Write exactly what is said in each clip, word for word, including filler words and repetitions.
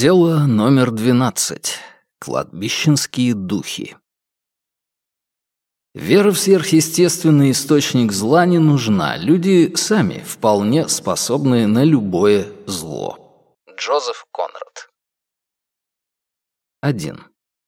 Дело номер двенадцать. Кладбищенские духи. Вера в сверхъестественный источник зла не нужна. Люди сами вполне способны на любое зло. Джозеф Конрад. один.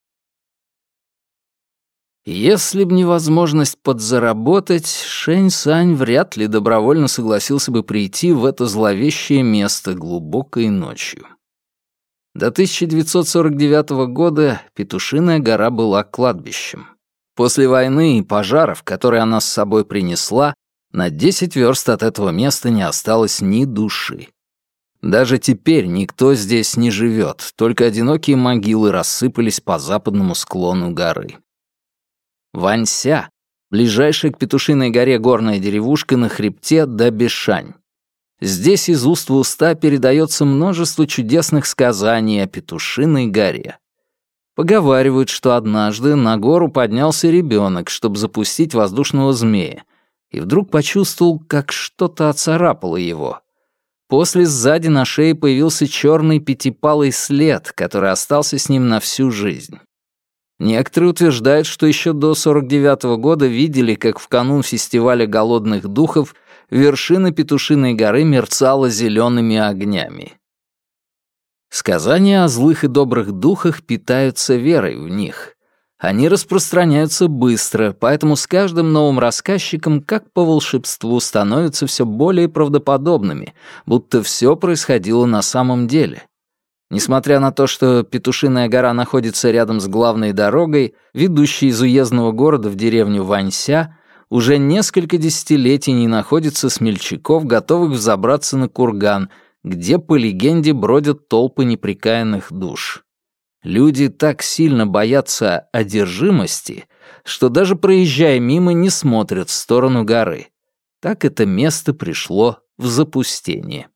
Если б не возможность подзаработать, Шэнь Сань вряд ли добровольно согласился бы прийти в это зловещее место глубокой ночью. До тысяча девятьсот сорок девятого года Петушиная гора была кладбищем. После войны и пожаров, которые она с собой принесла, на десять верст от этого места не осталось ни души. Даже теперь никто здесь не живет, только одинокие могилы рассыпались по западному склону горы. Ванься — ближайшая к Петушиной горе горная деревушка на хребте Дабишань. Здесь из уст в уста передается множество чудесных сказаний о Петушиной горе. Поговаривают, что однажды на гору поднялся ребенок, чтобы запустить воздушного змея, и вдруг почувствовал, как что-то оцарапало его. После сзади на шее появился черный пятипалый след, который остался с ним на всю жизнь. Некоторые утверждают, что еще до сорок девятого года видели, как в канун фестиваля голодных духов вершина Петушиной горы мерцала зелеными огнями. Сказания о злых и добрых духах питаются верой в них. Они распространяются быстро, поэтому с каждым новым рассказчиком, как по волшебству, становятся все более правдоподобными, будто все происходило на самом деле. Несмотря на то, что Петушиная гора находится рядом с главной дорогой, ведущей из уездного города в деревню Ванься, уже несколько десятилетий не находится смельчаков, готовых взобраться на курган, где, по легенде, бродят толпы непрекаянных душ. Люди так сильно боятся одержимости, что даже проезжая мимо не смотрят в сторону горы. Так это место пришло в запустение.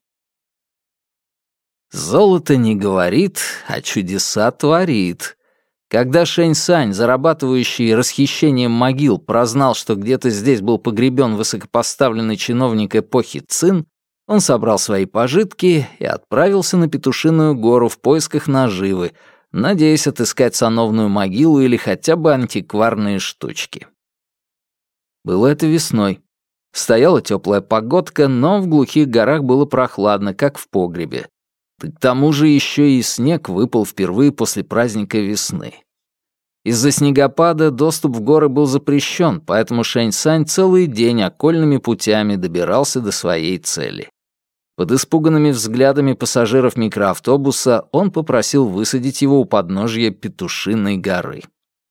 Золото не говорит, а чудеса творит. Когда Шэнь Сань, зарабатывающий расхищением могил, прознал, что где-то здесь был погребен высокопоставленный чиновник эпохи Цин, он собрал свои пожитки и отправился на Петушиную гору в поисках наживы, надеясь отыскать сановную могилу или хотя бы антикварные штучки. Было это весной. Стояла теплая погодка, но в глухих горах было прохладно, как в погребе. К тому же еще и снег выпал впервые после праздника весны. Из-за снегопада доступ в горы был запрещен, поэтому Шэнь Сань целый день окольными путями добирался до своей цели. Под испуганными взглядами пассажиров микроавтобуса он попросил высадить его у подножья Петушиной горы.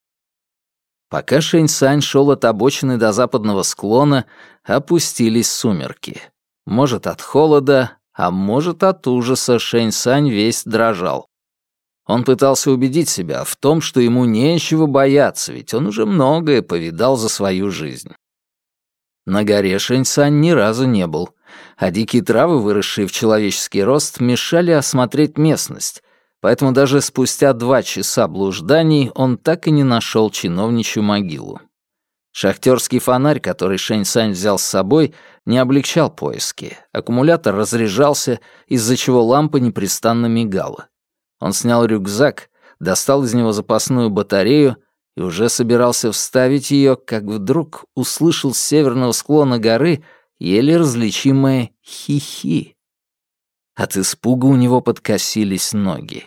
Пока Шэнь Сань шел от обочины до западного склона, опустились сумерки. Может, от холода, а может, от ужаса Шэнь Сань весь дрожал. Он пытался убедить себя в том, что ему нечего бояться, ведь он уже многое повидал за свою жизнь. На горе Шэнь Сань ни разу не был, а дикие травы, выросшие в человеческий рост, мешали осмотреть местность, поэтому даже спустя два часа блужданий он так и не нашел чиновничью могилу. Шахтерский фонарь, который Шэнь Сань взял с собой, не облегчал поиски. Аккумулятор разряжался, из-за чего лампа непрестанно мигала. Он снял рюкзак, достал из него запасную батарею и уже собирался вставить ее, как вдруг услышал с северного склона горы еле различимое «хи-хи». От испуга у него подкосились ноги.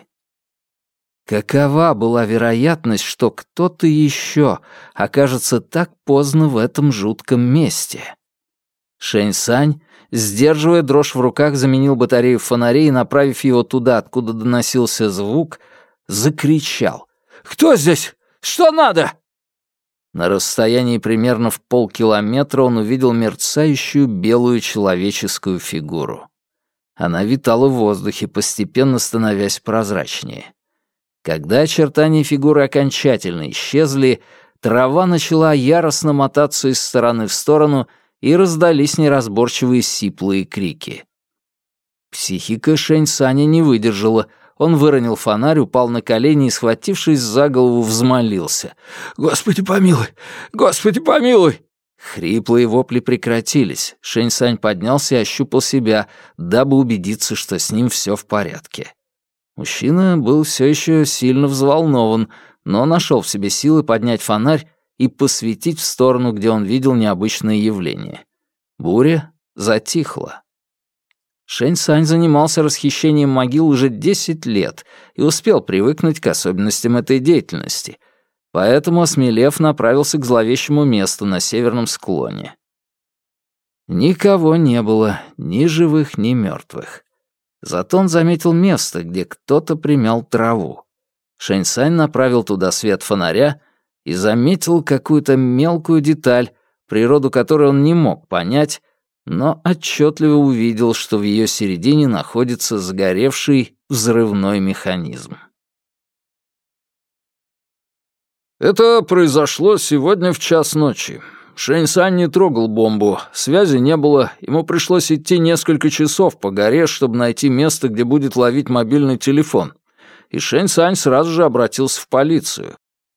Какова была вероятность, что кто-то еще окажется так поздно в этом жутком месте? Шэнь Сань, сдерживая дрожь в руках, заменил батарею в фонаре и, направив его туда, откуда доносился звук, закричал: «Кто здесь? Что надо?» На расстоянии примерно в полкилометра он увидел мерцающую белую человеческую фигуру. Она витала в воздухе, постепенно становясь прозрачнее. Когда очертания фигуры окончательно исчезли, трава начала яростно мотаться из стороны в сторону, и раздались неразборчивые сиплые крики. Психика Шэнь Саня не выдержала. Он выронил фонарь, упал на колени и, схватившись за голову, взмолился: «Господи помилуй! Господи помилуй!» Хриплые вопли прекратились. Шэнь Сань поднялся и ощупал себя, дабы убедиться, что с ним все в порядке. Мужчина был все еще сильно взволнован, но нашел в себе силы поднять фонарь и посветить в сторону, где он видел необычное явление. Буря затихла. Шэнь-Сань занимался расхищением могил уже десять лет и успел привыкнуть к особенностям этой деятельности, поэтому, осмелев, направился к зловещему месту на северном склоне. Никого не было, ни живых, ни мертвых. Зато он заметил место, где кто-то примял траву. Шэнь-Сань направил туда свет фонаря и заметил какую-то мелкую деталь, природу которой он не мог понять, но отчетливо увидел, что в ее середине находится сгоревший взрывной механизм. «Это произошло сегодня в час ночи. Шэнь-Сань не трогал бомбу, связи не было, ему пришлось идти несколько часов по горе, чтобы найти место, где будет ловить мобильный телефон, и Шэнь-Сань сразу же обратился в полицию».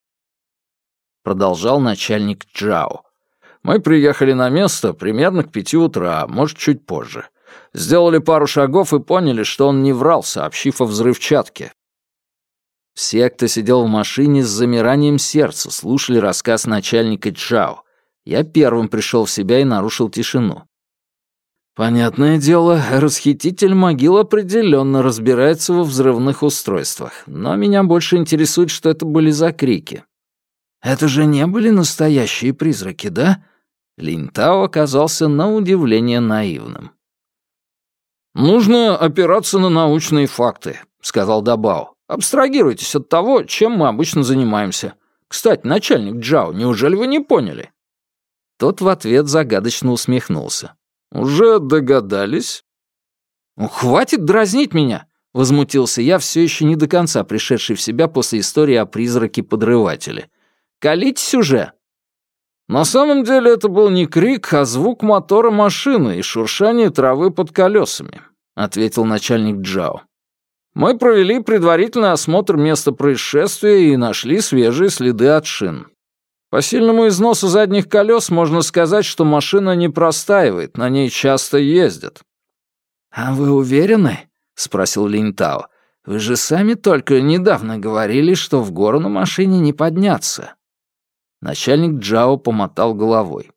Продолжал начальник Джао. «Мы приехали на место примерно к пяти утра, может, чуть позже. Сделали пару шагов и поняли, что он не врал, сообщив о взрывчатке». Все, кто сидел в машине, с замиранием сердца слушали рассказ начальника Джао. Я первым пришел в себя и нарушил тишину. Понятное дело, расхититель могил определенно разбирается во взрывных устройствах, но меня больше интересует, что это были за крики. «Это же не были настоящие призраки, да?» Линтао оказался на удивление наивным. «Нужно опираться на научные факты», — сказал Дабао. «Абстрагируйтесь от того, чем мы обычно занимаемся. Кстати, начальник Джао, неужели вы не поняли?» Тот в ответ загадочно усмехнулся. «Уже догадались?» «Ну, хватит дразнить меня!» — возмутился я, все еще не до конца пришедший в себя после истории о призраке-подрывателе. «Колитесь уже!» «На самом деле это был не крик, а звук мотора машины и шуршание травы под колесами», — ответил начальник Джао. «Мы провели предварительный осмотр места происшествия и нашли свежие следы от шин. По сильному износу задних колес можно сказать, что машина не простаивает, на ней часто ездят». «А вы уверены?» — спросил Линтао. «Вы же сами только недавно говорили, что в гору на машине не подняться». Начальник Джао помотал головой.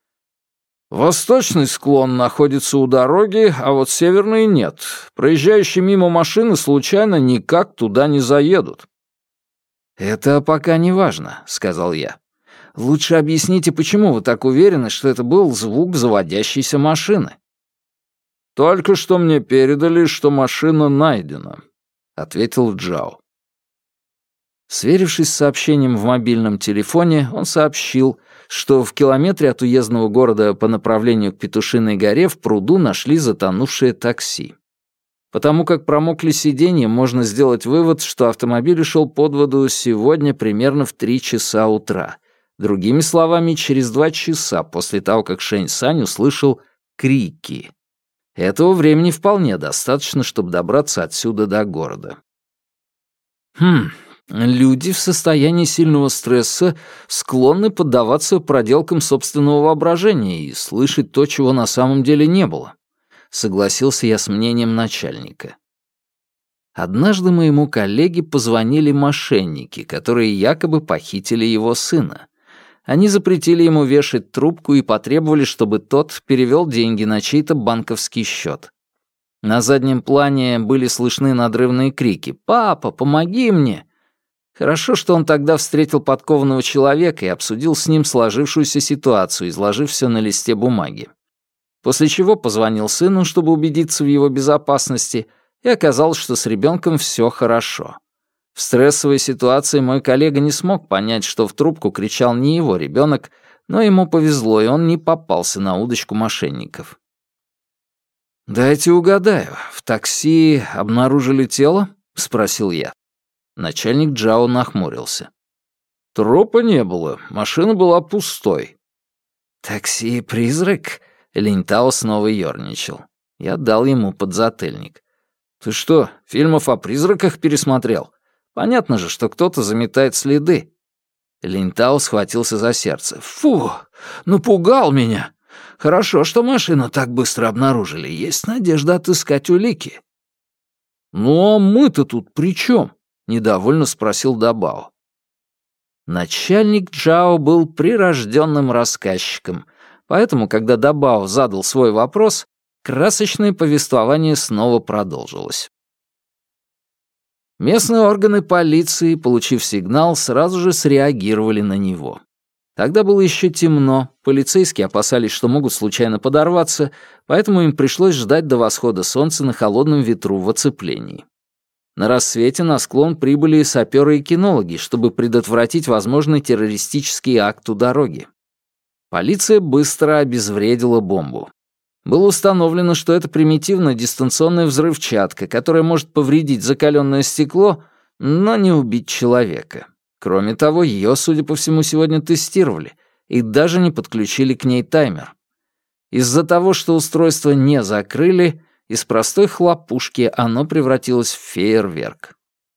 «Восточный склон находится у дороги, а вот северный нет. Проезжающие мимо машины случайно никак туда не заедут». «Это пока не важно», — сказал я. «Лучше объясните, почему вы так уверены, что это был звук заводящейся машины?» «Только что мне передали, что машина найдена», — ответил Джао. Сверившись с сообщением в мобильном телефоне, он сообщил, что в километре от уездного города по направлению к Петушиной горе в пруду нашли затонувшее такси. Потому как промокли сиденья, можно сделать вывод, что автомобиль ушел под воду сегодня примерно в три часа утра. Другими словами, через два часа после того, как Шэнь-Сань услышал крики. Этого времени вполне достаточно, чтобы добраться отсюда до города. Хм... Люди в состоянии сильного стресса склонны поддаваться проделкам собственного воображения и слышать то, чего на самом деле не было. Согласился я с мнением начальника. Однажды моему коллеге позвонили мошенники, которые якобы похитили его сына. Они запретили ему вешать трубку и потребовали, чтобы тот перевел деньги на чей-то банковский счет. На заднем плане были слышны надрывные крики «Папа, помоги мне!». Хорошо, что он тогда встретил подкованного человека и обсудил с ним сложившуюся ситуацию, изложив все на листе бумаги. После чего позвонил сыну, чтобы убедиться в его безопасности, и оказалось, что с ребенком все хорошо. В стрессовой ситуации мой коллега не смог понять, что в трубку кричал не его ребенок, но ему повезло, и он не попался на удочку мошенников. «Дайте угадаю, в такси обнаружили тело?» — спросил я. Начальник Джао нахмурился. «Трупа не было, машина была пустой». «Такси-призрак?» — Линтао снова ёрничал. Я дал ему подзатыльник. «Ты что, фильмов о призраках пересмотрел? Понятно же, что кто-то заметает следы». Линтао схватился за сердце. «Фу, напугал меня. Хорошо, что машину так быстро обнаружили. Есть надежда отыскать улики». «Ну а мы-то тут при чем?» — недовольно спросил Дабао. Начальник Джао был прирожденным рассказчиком, поэтому, когда Дабао задал свой вопрос, красочное повествование снова продолжилось. Местные органы полиции, получив сигнал, сразу же среагировали на него. Тогда было еще темно, полицейские опасались, что могут случайно подорваться, поэтому им пришлось ждать до восхода солнца на холодном ветру в оцеплении. На рассвете на склон прибыли саперы и кинологи, чтобы предотвратить возможный террористический акт у дороги. Полиция быстро обезвредила бомбу. Было установлено, что это примитивная дистанционная взрывчатка, которая может повредить закаленное стекло, но не убить человека. Кроме того, ее, судя по всему, сегодня тестировали и даже не подключили к ней таймер. Из-за того, что устройство не закрыли, из простой хлопушки оно превратилось в фейерверк.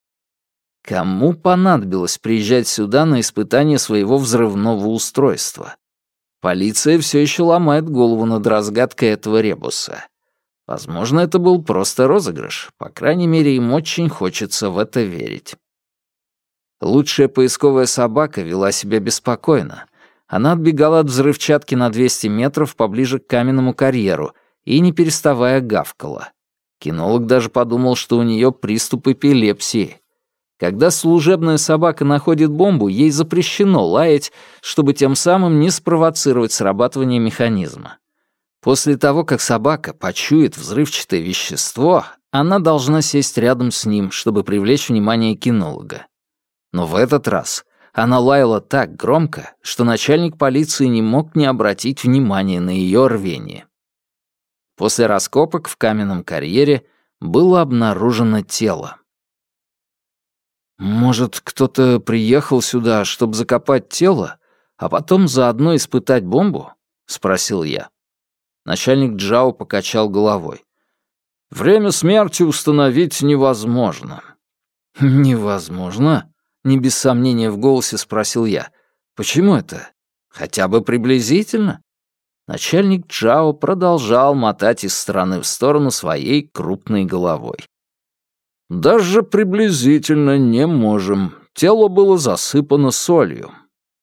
Кому понадобилось приезжать сюда на испытание своего взрывного устройства? Полиция все еще ломает голову над разгадкой этого ребуса. Возможно, это был просто розыгрыш. По крайней мере, им очень хочется в это верить. Лучшая поисковая собака вела себя беспокойно. Она отбегала от взрывчатки на двести метров поближе к каменному карьеру и, не переставая, гавкала. Кинолог даже подумал, что у нее приступ эпилепсии. Когда служебная собака находит бомбу, ей запрещено лаять, чтобы тем самым не спровоцировать срабатывание механизма. После того, как собака почует взрывчатое вещество, она должна сесть рядом с ним, чтобы привлечь внимание кинолога. Но в этот раз она лаяла так громко, что начальник полиции не мог не обратить внимания на ее рвение. После раскопок в каменном карьере было обнаружено тело. «Может, кто-то приехал сюда, чтобы закопать тело, а потом заодно испытать бомбу?» — спросил я. Начальник Джао покачал головой. «Время смерти установить невозможно». «Невозможно?» — не без сомнения в голосе спросил я. «Почему это? Хотя бы приблизительно?» Начальник Джао продолжал мотать из стороны в сторону своей крупной головой. «Даже приблизительно не можем. Тело было засыпано солью».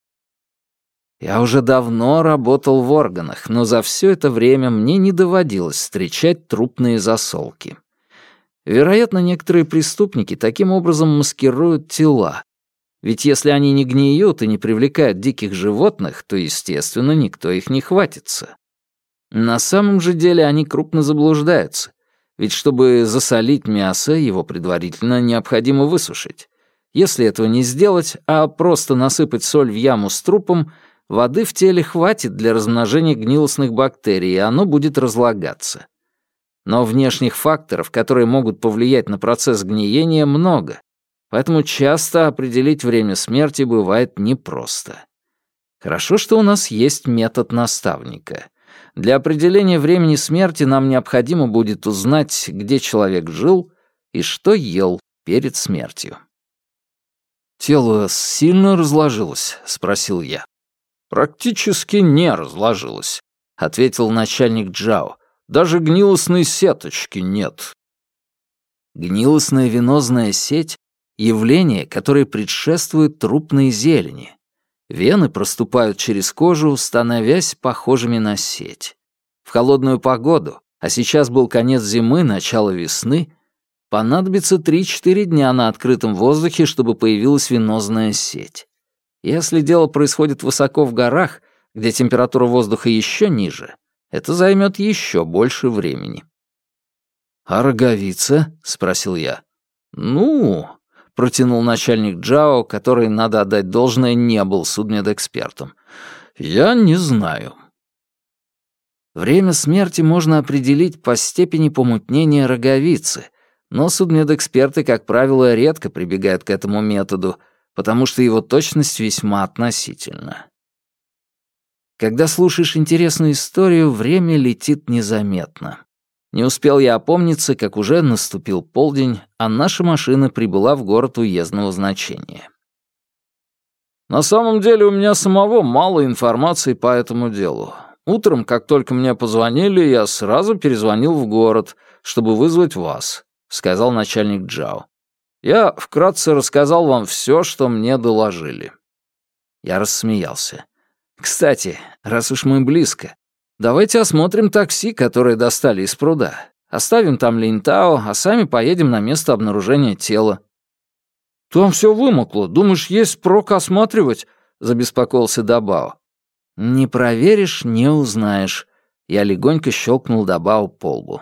Я уже давно работал в органах, но за все это время мне не доводилось встречать трупные засолки. Вероятно, некоторые преступники таким образом маскируют тела. Ведь если они не гниют и не привлекают диких животных, то, естественно, никто их не хватится. На самом же деле они крупно заблуждаются. Ведь чтобы засолить мясо, его предварительно необходимо высушить. Если этого не сделать, а просто насыпать соль в яму с трупом, воды в теле хватит для размножения гнилостных бактерий, и оно будет разлагаться. Но внешних факторов, которые могут повлиять на процесс гниения, много. Поэтому часто определить время смерти бывает непросто. Хорошо, что у нас есть метод наставника. Для определения времени смерти нам необходимо будет узнать, где человек жил и что ел перед смертью. «Тело сильно разложилось?» — спросил я. «Практически не разложилось», — ответил начальник Джао. «Даже гнилостной сеточки нет». Гнилостная венозная сеть — явление, которое предшествует трупной зелени. Вены проступают через кожу, становясь похожими на сеть. В холодную погоду, а сейчас был конец зимы, начало весны, понадобится три-четыре дня на открытом воздухе, чтобы появилась венозная сеть. Если дело происходит высоко в горах, где температура воздуха еще ниже, это займет еще больше времени. «А роговица?» — спросил я. «Ну...» — протянул начальник Джао, который, надо отдать должное, не был судмедэкспертом. «Я не знаю». Время смерти можно определить по степени помутнения роговицы, но судмедэксперты, как правило, редко прибегают к этому методу, потому что его точность весьма относительна. Когда слушаешь интересную историю, время летит незаметно. Не успел я опомниться, как уже наступил полдень, а наша машина прибыла в город уездного значения. «На самом деле у меня самого мало информации по этому делу. Утром, как только мне позвонили, я сразу перезвонил в город, чтобы вызвать вас. — сказал начальник Джао. «Я вкратце рассказал вам все, что мне доложили». Я рассмеялся. «Кстати, раз уж мы близко, давайте осмотрим такси, которое достали из пруда. Оставим там Линтао, а сами поедем на место обнаружения тела». «Там все вымокло. Думаешь, есть прок осматривать?» — забеспокоился Дабао. «Не проверишь — не узнаешь». Я легонько щелкнул Дабао по лбу.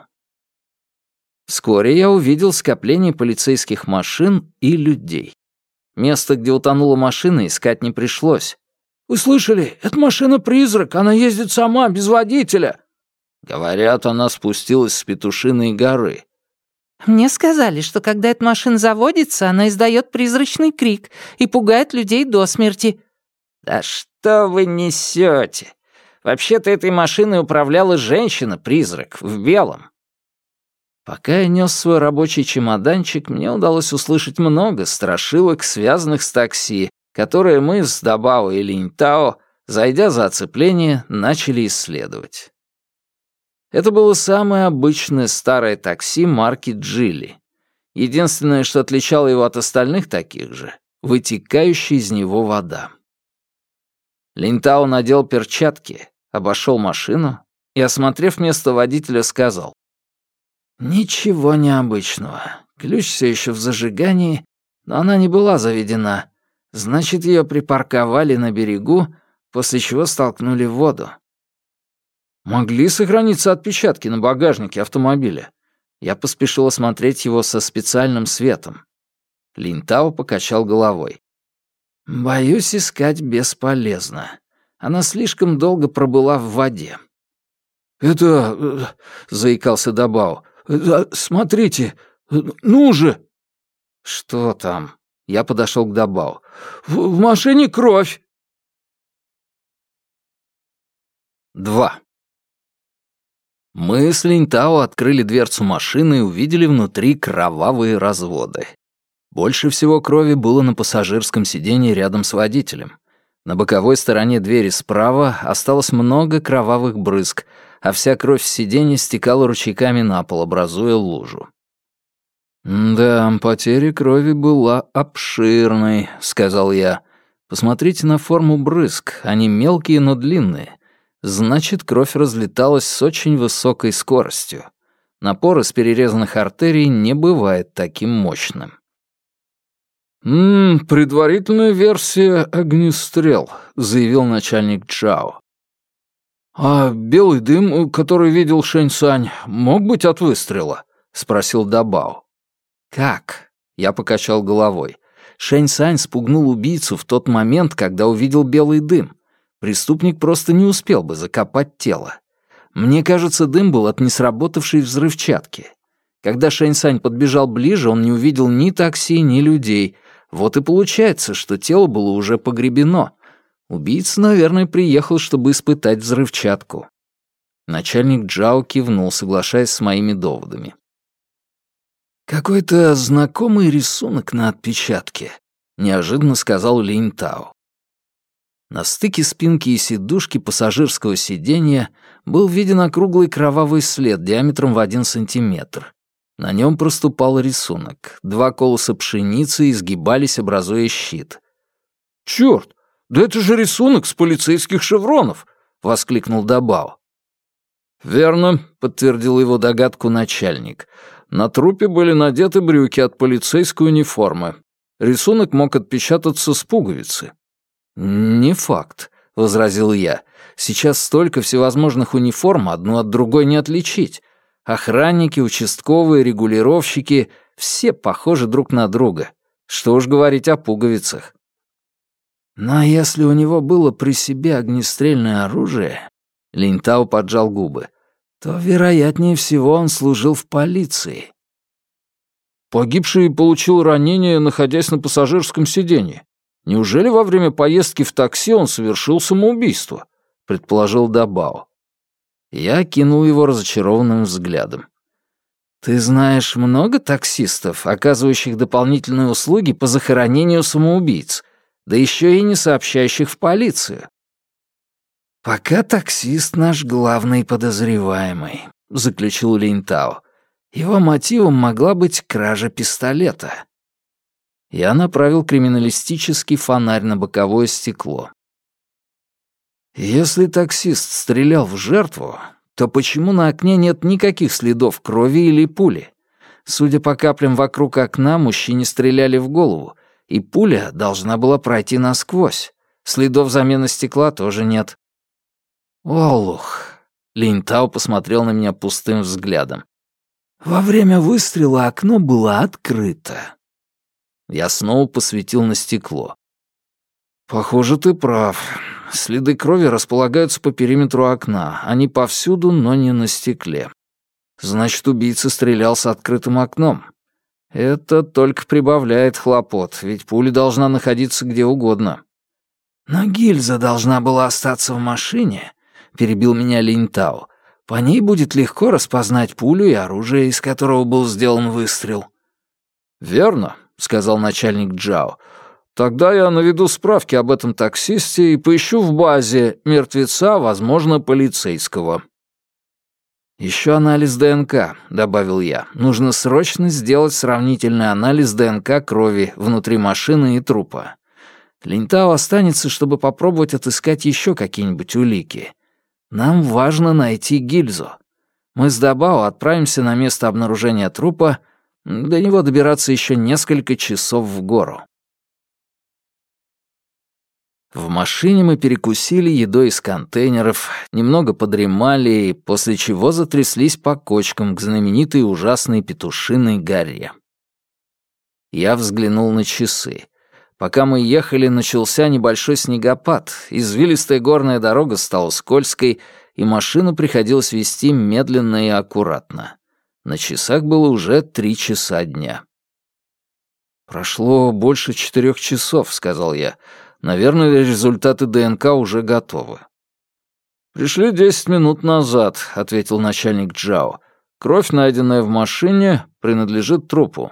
Вскоре я увидел скопление полицейских машин и людей. Место, где утонула машина, искать не пришлось. «Вы слышали? Это машина-призрак, она ездит сама, без водителя». Говорят, она спустилась с Петушиной горы. «Мне сказали, что когда эта машина заводится, она издает призрачный крик и пугает людей до смерти». «Да что вы несете? Вообще-то этой машиной управляла женщина-призрак в белом». Пока я нес свой рабочий чемоданчик, мне удалось услышать много страшилок, связанных с такси, которые мы с Дабао и Линтао, зайдя за оцепление, начали исследовать. Это было самое обычное старое такси марки «Джили». Единственное, что отличало его от остальных таких же — вытекающая из него вода. Линтао надел перчатки, обошел машину и, осмотрев место водителя, сказал: «Ничего необычного. Ключ все еще в зажигании, но она не была заведена. Значит, ее припарковали на берегу, после чего столкнули в воду». «Могли сохраниться отпечатки на багажнике автомобиля?» Я поспешил осмотреть его со специальным светом. Линтао покачал головой. «Боюсь, искать бесполезно. Она слишком долго пробыла в воде». «Это...» — заикался Дабао. «Смотрите, ну же!» «Что там?» — я подошел к Дабао. «В, в машине кровь!» Два. Мы с Линтао открыли дверцу машины и увидели внутри кровавые разводы. Больше всего крови было на пассажирском сиденье рядом с водителем. На боковой стороне двери справа осталось много кровавых брызг, а вся кровь с сиденья стекала ручейками на пол, образуя лужу. «Да, потеря крови была обширной», — сказал я. «Посмотрите на форму брызг, они мелкие, но длинные. Значит, кровь разлеталась с очень высокой скоростью. Напор из перерезанных артерий не бывает таким мощным». «Ммм, предварительная версия — огнестрел», — заявил начальник Джао. «А белый дым, который видел Шэньсань, мог быть от выстрела?» — спросил Дабао. «Как?» — я покачал головой. Шэньсань спугнул убийцу в тот момент, когда увидел белый дым. Преступник просто не успел бы закопать тело. Мне кажется, дым был от несработавшей взрывчатки. Когда Шэньсань подбежал ближе, он не увидел ни такси, ни людей. Вот и получается, что тело было уже погребено. Убийца, наверное, приехал, чтобы испытать взрывчатку». Начальник Джао кивнул, соглашаясь с моими доводами. «Какой-то знакомый рисунок на отпечатке», — неожиданно сказал Линтао. На стыке спинки и сидушки пассажирского сиденья был виден округлый кровавый след диаметром в один сантиметр. На нем проступал рисунок. Два колоса пшеницы изгибались, образуя щит. «Чёрт! Да это же рисунок с полицейских шевронов!» — воскликнул Дабао. «Верно», — подтвердил его догадку начальник. «На трупе были надеты брюки от полицейской униформы. Рисунок мог отпечататься с пуговицы». «Не факт», — возразил я. «Сейчас столько всевозможных униформ, одну от другой не отличить. Охранники, участковые, регулировщики — все похожи друг на друга. Что уж говорить о пуговицах». «Но если у него было при себе огнестрельное оружие», — Линтао поджал губы, «то, вероятнее всего, он служил в полиции». «Погибший получил ранение, находясь на пассажирском сиденье. Неужели во время поездки в такси он совершил самоубийство?» — предположил Дабао. Я кинул его разочарованным взглядом. «Ты знаешь много таксистов, оказывающих дополнительные услуги по захоронению самоубийц, да еще и не сообщающих в полицию?» «Пока таксист наш главный подозреваемый», — заключил Линтао. Его мотивом могла быть кража пистолета. Я направил криминалистический фонарь на боковое стекло. Если таксист стрелял в жертву, то почему на окне нет никаких следов крови или пули? Судя по каплям вокруг окна, мужчине стреляли в голову, и пуля должна была пройти насквозь. Следов замены стекла тоже нет. Олух. Линтау посмотрел на меня пустым взглядом. Во время выстрела окно было открыто. Я снова посветил на стекло. Похоже, ты прав. Следы крови располагаются по периметру окна. Они повсюду, но не на стекле. Значит, убийца стрелял с открытым окном. Это только прибавляет хлопот, ведь пуля должна находиться где угодно. Но гильза должна была остаться в машине, перебил меня Линтау. По ней будет легко распознать пулю и оружие, из которого был сделан выстрел. Верно, сказал начальник Джао. Тогда я наведу справки об этом таксисте и поищу в базе мертвеца, возможно, полицейского. «Еще анализ ДНК», — добавил я. «Нужно срочно сделать сравнительный анализ ДНК крови внутри машины и трупа. Линтау останется, чтобы попробовать отыскать еще какие-нибудь улики. Нам важно найти гильзу. Мы с Дабао отправимся на место обнаружения трупа. До него добираться еще несколько часов в гору». В машине мы перекусили едой из контейнеров, немного подремали, после чего затряслись по кочкам к знаменитой ужасной Петушиной горе. Я взглянул на часы. Пока мы ехали, начался небольшой снегопад, извилистая горная дорога стала скользкой, и машину приходилось вести медленно и аккуратно. На часах было уже три часа дня. «Прошло больше четырех часов», — сказал я. Наверное, результаты ДНК уже готовы. «Пришли десять минут назад», — ответил начальник Джао. «Кровь, найденная в машине, принадлежит трупу».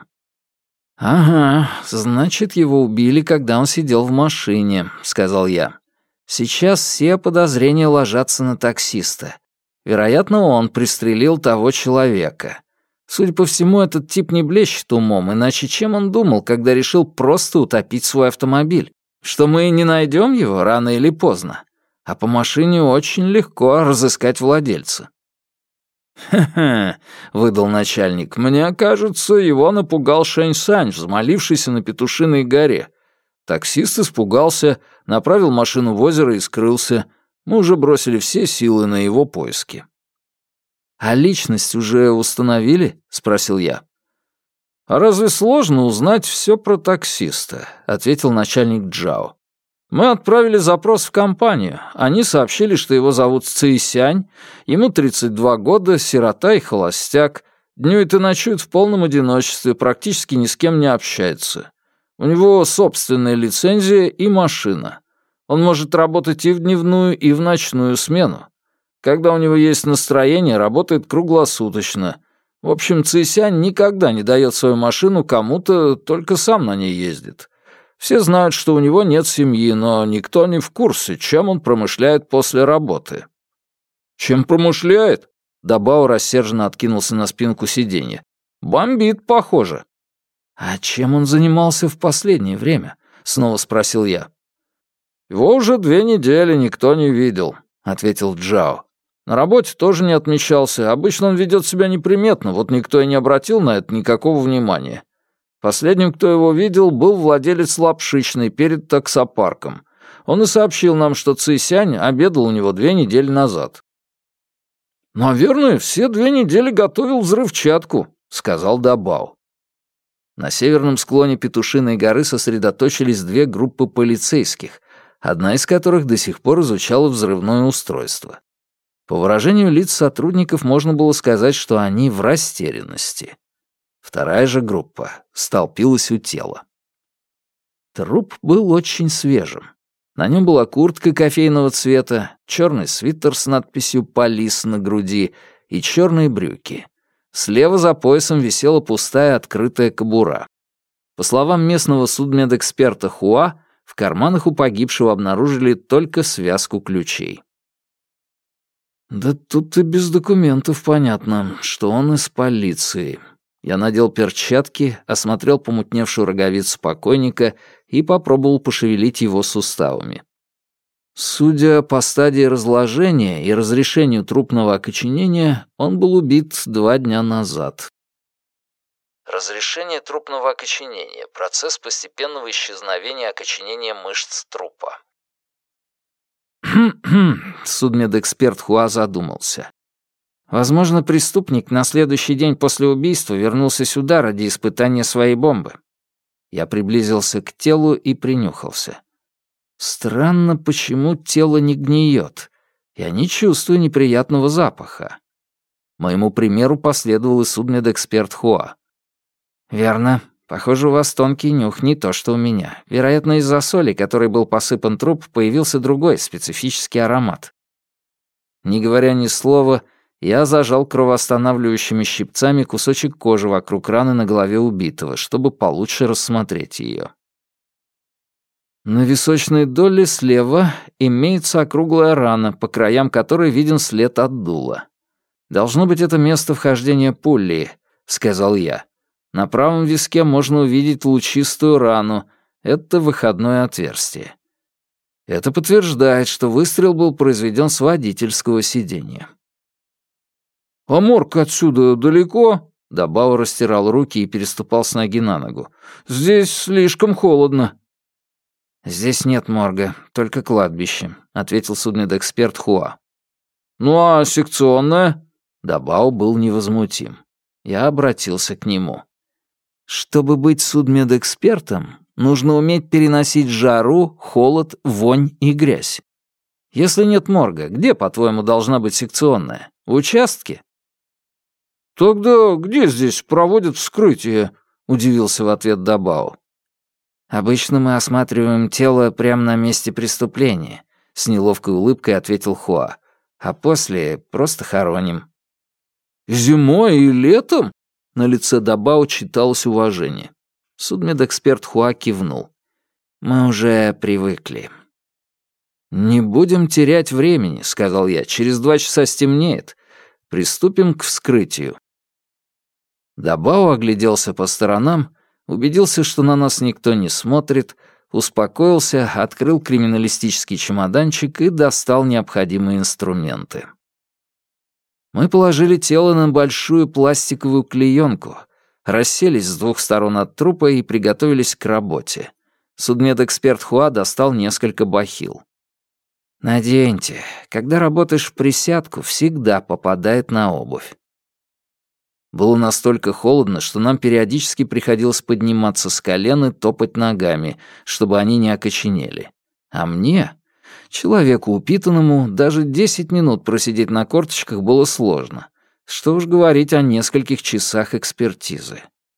«Ага, значит, его убили, когда он сидел в машине», — сказал я. «Сейчас все подозрения ложатся на таксиста. Вероятно, он пристрелил того человека. Судя по всему, этот тип не блещет умом, иначе чем он думал, когда решил просто утопить свой автомобиль? Что мы не найдем его рано или поздно, а по машине очень легко разыскать владельца». «Хе-хе», — выдал начальник, — «мне кажется, его напугал Шэнь-Сань, взмолившийся на Петушиной горе. Таксист испугался, направил машину в озеро и скрылся. Мы уже бросили все силы на его поиски». «А личность уже установили?» — спросил я. «А разве сложно узнать все про таксиста?» — ответил начальник Джао. «Мы отправили запрос в компанию. Они сообщили, что его зовут Цэйсянь, ему тридцать два года, сирота и холостяк, днюет и ночует в полном одиночестве, практически ни с кем не общается. У него собственная лицензия и машина. Он может работать и в дневную, и в ночную смену. Когда у него есть настроение, работает круглосуточно. В общем, Цэйсянь никогда не дает свою машину кому-то, только сам на ней ездит. Все знают, что у него нет семьи, но никто не в курсе, чем он промышляет после работы». «Чем промышляет?» Дабао рассерженно откинулся на спинку сиденья. «Бомбит, похоже». «А чем он занимался в последнее время?» — снова спросил я. «Его уже две недели никто не видел», — ответил Джао. «На работе тоже не отмечался. Обычно он ведет себя неприметно, вот никто и не обратил на это никакого внимания. Последним, кто его видел, был владелец лапшичной перед таксопарком. Он и сообщил нам, что Цэйсянь обедал у него две недели назад». «Наверное, все две недели готовил взрывчатку», — сказал Дабао. На северном склоне Петушиной горы сосредоточились две группы полицейских, одна из которых до сих пор изучала взрывное устройство. По выражению лиц сотрудников можно было сказать, что они в растерянности. Вторая же группа столпилась у тела. Труп был очень свежим. На нем была куртка кофейного цвета, черный свитер с надписью «Полис» на груди и черные брюки. Слева за поясом висела пустая открытая кобура. По словам местного судмедэксперта Хуа, в карманах у погибшего обнаружили только связку ключей. Да тут и без документов понятно, что он из полиции. Я надел перчатки, осмотрел помутневшую роговицу покойника и попробовал пошевелить его суставами. Судя по стадии разложения и разрешению трупного окоченения, он был убит два дня назад. Разрешение трупного окоченения — процесс постепенного исчезновения окоченения мышц трупа. «Хм-хм», — судмедэксперт Хуа задумался. «Возможно, преступник на следующий день после убийства вернулся сюда ради испытания своей бомбы». Я приблизился к телу и принюхался. Странно, почему тело не гниет. Я не чувствую неприятного запаха. Моему примеру последовал и судмедэксперт Хуа. «Верно. Похоже, у вас тонкий нюх, не то, что у меня. Вероятно, из-за соли, которой был посыпан труп, появился другой, специфический аромат». Не говоря ни слова, я зажал кровоостанавливающими щипцами кусочек кожи вокруг раны на голове убитого, чтобы получше рассмотреть ее. На височной доле слева имеется округлая рана, по краям которой виден след от дула. «Должно быть, это место вхождения пули», — сказал я. На правом виске можно увидеть лучистую рану. Это выходное отверстие. Это подтверждает, что выстрел был произведен с водительского сиденья. «А морг отсюда далеко?» Дабао растирал руки и переступал с ноги на ногу. «Здесь слишком холодно». «Здесь нет морга, только кладбище», — ответил судмедэксперт Хуа. «Ну а секционная?» Дабао был невозмутим. Я обратился к нему. «Чтобы быть судмедэкспертом, нужно уметь переносить жару, холод, вонь и грязь. Если нет морга, где, по-твоему, должна быть секционная? В участке?» «Тогда где здесь проводят вскрытие?» — удивился в ответ Дабао. «Обычно мы осматриваем тело прямо на месте преступления», — с неловкой улыбкой ответил Хуа. «А после просто хороним». «Зимой и летом?» — на лице Дабао читалось уважение. Судмедэксперт Хуа кивнул. «Мы уже привыкли». «Не будем терять времени», — сказал я. «Через два часа стемнеет. Приступим к вскрытию». Дабао огляделся по сторонам, убедился, что на нас никто не смотрит, успокоился, открыл криминалистический чемоданчик и достал необходимые инструменты. Мы положили тело на большую пластиковую клеенку, расселись с двух сторон от трупа и приготовились к работе. Судмедэксперт Хуа достал несколько бахил. «Наденьте, когда работаешь в присядку, всегда попадает на обувь». Было настолько холодно, что нам периодически приходилось подниматься с колен и топать ногами, чтобы они не окоченели. А мне, человеку упитанному, даже десять минут просидеть на корточках было сложно. Что уж говорить о нескольких часах экспертизы.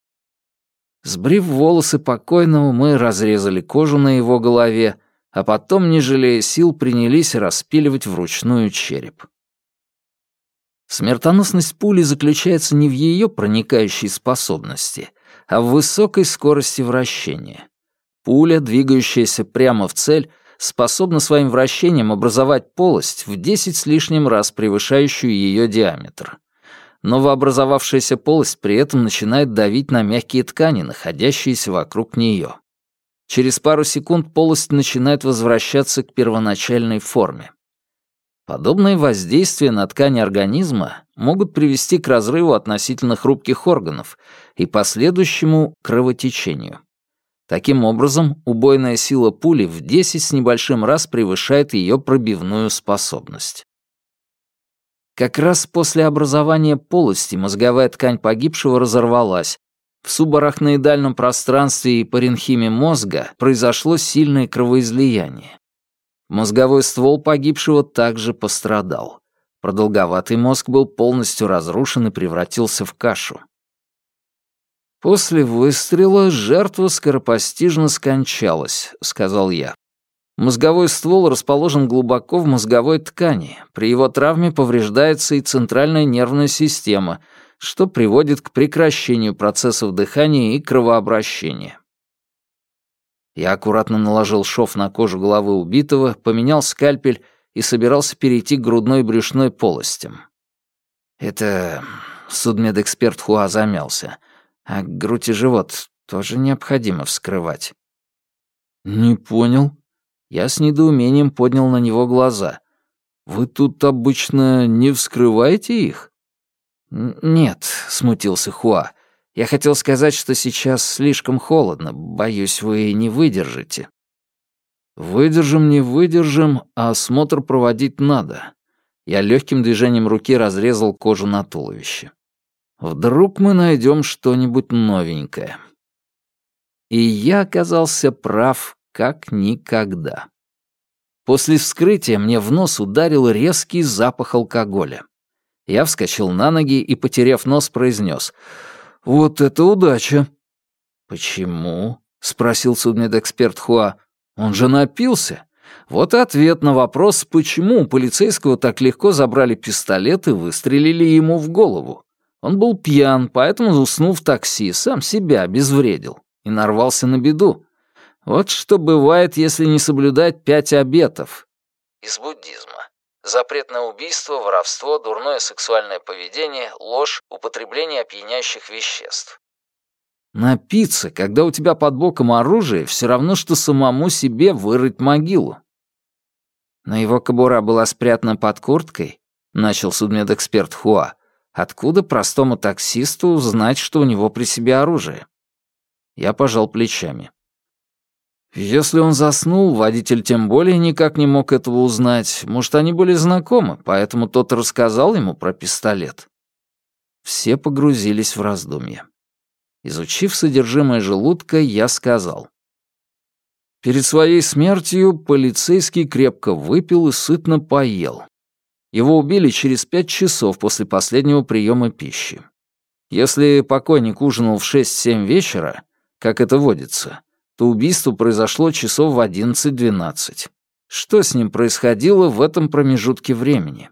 Сбрив волосы покойного, мы разрезали кожу на его голове, а потом, не жалея сил, принялись распиливать вручную череп. Смертоносность пули заключается не в ее проникающей способности, а в высокой скорости вращения. Пуля, двигающаяся прямо в цель, способна своим вращением образовать полость в десять с лишним раз превышающую ее диаметр. Новообразовавшаяся полость при этом начинает давить на мягкие ткани, находящиеся вокруг нее. Через пару секунд полость начинает возвращаться к первоначальной форме. Подобные воздействия на ткани организма могут привести к разрыву относительно хрупких органов и последующему кровотечению. Таким образом, убойная сила пули в десять с небольшим раз превышает ее пробивную способность. Как раз после образования полости мозговая ткань погибшего разорвалась. В субарахноидальном пространстве и паренхиме мозга произошло сильное кровоизлияние. Мозговой ствол погибшего также пострадал. Продолговатый мозг был полностью разрушен и превратился в кашу. «После выстрела жертва скоропостижно скончалась», — сказал я. Мозговой ствол расположен глубоко в мозговой ткани. При его травме повреждается и центральная нервная система, что приводит к прекращению процессов дыхания и кровообращения. Я аккуратно наложил шов на кожу головы убитого, поменял скальпель и собирался перейти к грудной и брюшной полостям. Это... Судмедэксперт Хуа замялся. А грудь и живот тоже необходимо вскрывать. «Не понял». Я с недоумением поднял на него глаза. «Вы тут обычно не вскрываете их?» «Нет», — смутился Хуа. «Я хотел сказать, что сейчас слишком холодно. Боюсь, вы не выдержите». «Выдержим, не выдержим, а осмотр проводить надо». Я легким движением руки разрезал кожу на туловище. Вдруг мы найдем что-нибудь новенькое. И я оказался прав как никогда. После вскрытия мне в нос ударил резкий запах алкоголя. Я вскочил на ноги и, потеряв нос, произнес: «Вот это удача!» «Почему?» — спросил судмедэксперт Хуа. «Он же напился!» Вот и ответ на вопрос, почему у полицейского так легко забрали пистолет и выстрелили ему в голову. Он был пьян, поэтому уснул в такси, сам себя обезвредил и нарвался на беду. Вот что бывает, если не соблюдать пять обетов. Из буддизма. Запрет на убийство, воровство, дурное сексуальное поведение, ложь, употребление опьяняющих веществ. Напиться, когда у тебя под боком оружие, все равно, что самому себе вырыть могилу. Но его кобура была спрятана под курткой, начал судмедэксперт Хуа. Откуда простому таксисту знать, что у него при себе оружие? Я пожал плечами. Если он заснул, водитель тем более никак не мог этого узнать. Может, они были знакомы, поэтому тот рассказал ему про пистолет. Все погрузились в раздумья. Изучив содержимое желудка, я сказал. Перед своей смертью полицейский крепко выпил и сытно поел. Его убили через пять часов после последнего приема пищи. Если покойник ужинал в шесть-семь вечера, как это водится, то убийство произошло часов в одиннадцать-двенадцать. Что с ним происходило в этом промежутке времени?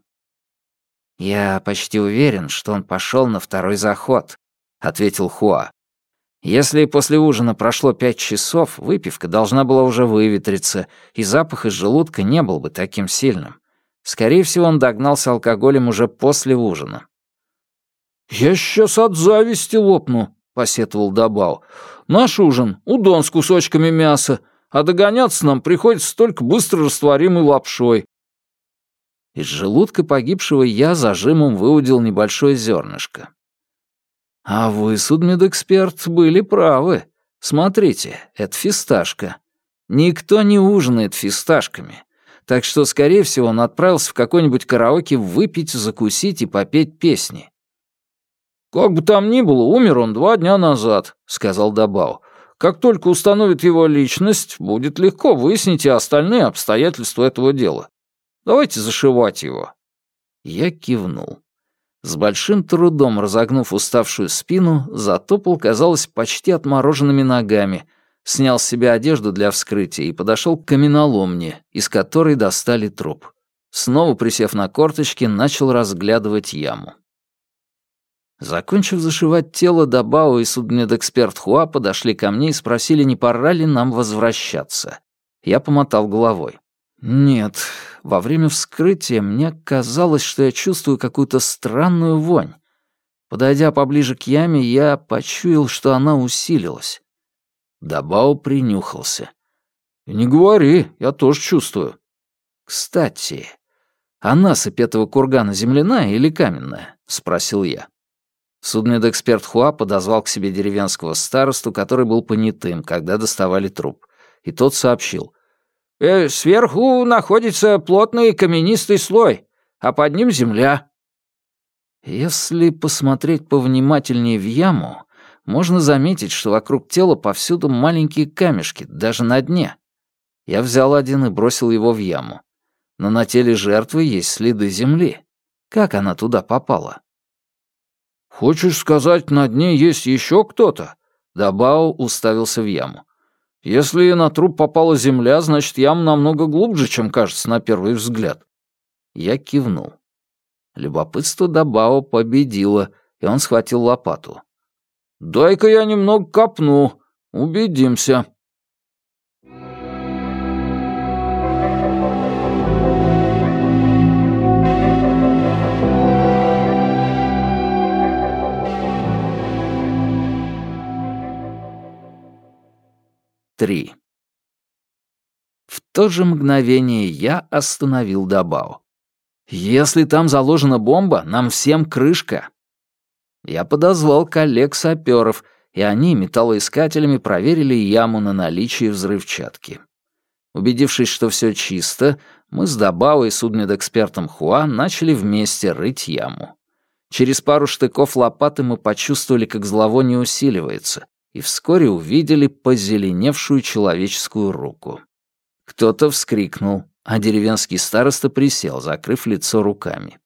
«Я почти уверен, что он пошел на второй заход», — ответил Хуа. «Если после ужина прошло пять часов, выпивка должна была уже выветриться, и запах из желудка не был бы таким сильным. Скорее всего, он догнался алкоголем уже после ужина». «Я сейчас от зависти лопну», — посетовал Дабао. «Наш ужин — удон с кусочками мяса, а догоняться нам приходится только быстро растворимой лапшой». Из желудка погибшего я зажимом выудил небольшое зернышко. «А вы, судмедэксперт, были правы. Смотрите, это фисташка. Никто не ужинает фисташками, так что, скорее всего, он отправился в какой-нибудь караоке выпить, закусить и попеть песни». «Как бы там ни было, умер он два дня назад», — сказал Дабао. «Как только установит его личность, будет легко выяснить и остальные обстоятельства этого дела. Давайте зашивать его». Я кивнул. С большим трудом разогнув уставшую спину, затопал, казалось, почти отмороженными ногами, снял с себя одежду для вскрытия и подошел к каменоломне, из которой достали труп. Снова присев на корточки, начал разглядывать яму. Закончив зашивать тело, Дабао и судмедэксперт Хуа подошли ко мне и спросили, не пора ли нам возвращаться. Я помотал головой. «Нет, во время вскрытия мне казалось, что я чувствую какую-то странную вонь. Подойдя поближе к яме, я почуял, что она усилилась». Дабао принюхался. «Не говори, я тоже чувствую». «Кстати, а насыпь этого кургана земляная или каменная?» — спросил я. Судмедэксперт Хуа подозвал к себе деревенского старосту, который был понятым, когда доставали труп, и тот сообщил. Э, «Сверху находится плотный каменистый слой, а под ним земля». Если посмотреть повнимательнее в яму, можно заметить, что вокруг тела повсюду маленькие камешки, даже на дне. Я взял один и бросил его в яму. Но на теле жертвы есть следы земли. Как она туда попала? «Хочешь сказать, на дне есть еще кто-то?» Дабао уставился в яму. «Если на труп попала земля, значит, яма намного глубже, чем кажется на первый взгляд». Я кивнул. Любопытство Дабао победило, и он схватил лопату. «Дай-ка я немного копну, убедимся». три. В то же мгновение я остановил Дабао. «Если там заложена бомба, нам всем крышка». Я подозвал коллег-саперов, и они металлоискателями проверили яму на наличие взрывчатки. Убедившись, что все чисто, мы с Дабао и судмедэкспертом Хуа начали вместе рыть яму. Через пару штыков лопаты мы почувствовали, как зловоние усиливается, и вскоре увидели позеленевшую человеческую руку. Кто-то вскрикнул, а деревенский староста присел, закрыв лицо руками.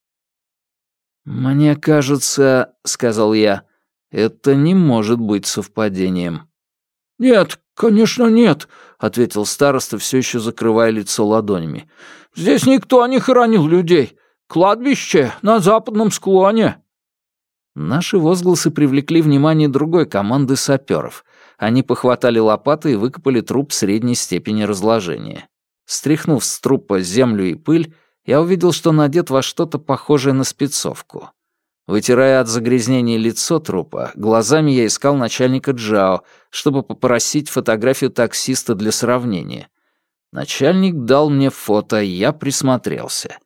«Мне кажется, — сказал я, — это не может быть совпадением». «Нет, конечно, нет», — ответил староста, все еще закрывая лицо ладонями. «Здесь никто не хоронил людей. Кладбище на западном склоне». Наши возгласы привлекли внимание другой команды саперов. Они похватали лопаты и выкопали труп средней степени разложения. Стряхнув с трупа землю и пыль, я увидел, что он одет во что-то похожее на спецовку. Вытирая от загрязнений лицо трупа, глазами я искал начальника Джао, чтобы попросить фотографию таксиста для сравнения. Начальник дал мне фото, и я присмотрелся.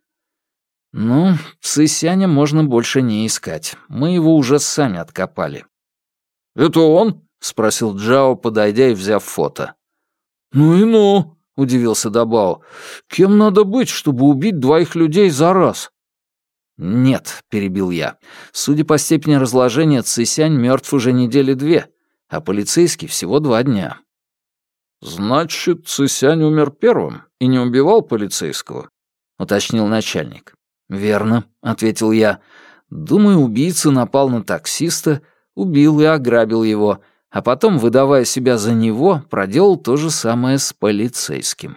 Ну, Цисяня можно больше не искать. Мы его уже сами откопали. «Это он?» — спросил Джао, подойдя и взяв фото. «Ну и ну!» — удивился Дабао. «Кем надо быть, чтобы убить двоих людей за раз?» «Нет», — перебил я. «Судя по степени разложения, Цисянь мертв уже недели две, а полицейский всего два дня». «Значит, Цисянь умер первым и не убивал полицейского?» — уточнил начальник. «Верно», — ответил я. «Думаю, убийца напал на таксиста, убил и ограбил его, а потом, выдавая себя за него, проделал то же самое с полицейским».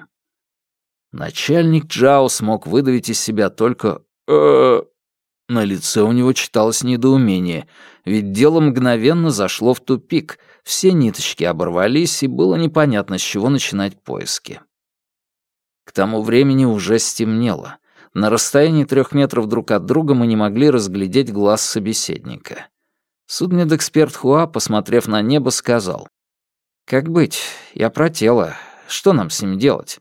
Начальник Джао смог выдавить из себя только «э-э». На лице у него читалось недоумение, ведь дело мгновенно зашло в тупик, все ниточки оборвались, и было непонятно, с чего начинать поиски. К тому времени уже стемнело. На расстоянии трех метров друг от друга мы не могли разглядеть глаз собеседника. Судмедэксперт Хуа, посмотрев на небо, сказал: «Как быть? Я про тело. Что нам с ним делать?»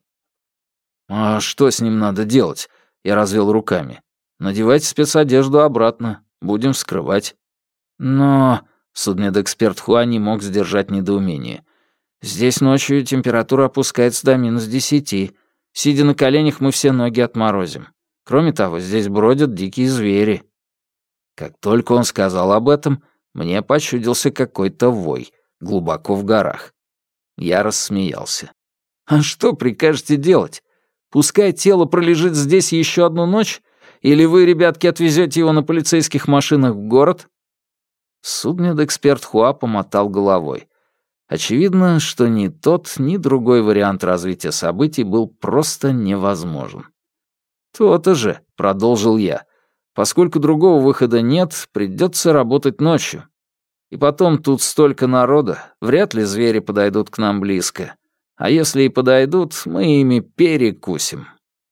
«А что с ним надо делать?» Я развел руками. «Надевайте спецодежду обратно. Будем вскрывать». «Но...» — судмедэксперт Хуа не мог сдержать недоумение. «Здесь ночью температура опускается до минус десяти. Сидя на коленях, мы все ноги отморозим. Кроме того, здесь бродят дикие звери». Как только он сказал об этом, мне почудился какой-то вой, глубоко в горах. Я рассмеялся. «А что прикажете делать? Пускай тело пролежит здесь еще одну ночь? Или вы, ребятки, отвезете его на полицейских машинах в город?» Судмедэксперт Хуа помотал головой. Очевидно, что ни тот, ни другой вариант развития событий был просто невозможен. «То-то же», — продолжил я. «Поскольку другого выхода нет, придется работать ночью. И потом тут столько народа, вряд ли звери подойдут к нам близко. А если и подойдут, мы ими перекусим».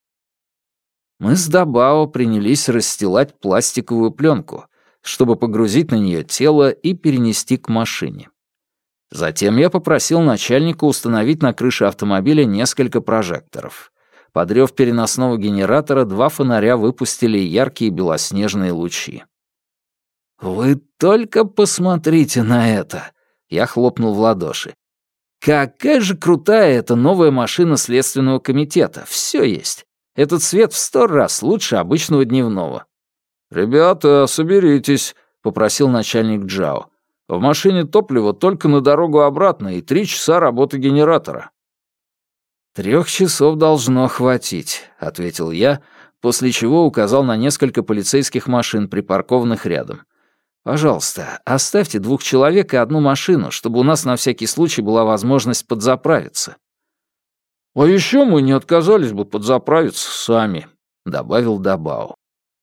Мы с Дабао принялись расстилать пластиковую пленку, чтобы погрузить на нее тело и перенести к машине. Затем я попросил начальника установить на крыше автомобиля несколько прожекторов. Под рев переносного генератора два фонаря выпустили яркие белоснежные лучи. «Вы только посмотрите на это!» Я хлопнул в ладоши. «Какая же крутая эта новая машина Следственного комитета! Все есть! Этот свет в сто раз лучше обычного дневного». «Ребята, соберитесь», — попросил начальник Джао. «В машине топливо только на дорогу обратно и три часа работы генератора». «Трех часов должно хватить», — ответил я, после чего указал на несколько полицейских машин, припаркованных рядом. «Пожалуйста, оставьте двух человек и одну машину, чтобы у нас на всякий случай была возможность подзаправиться». «А еще мы не отказались бы подзаправиться сами», — добавил Дабао.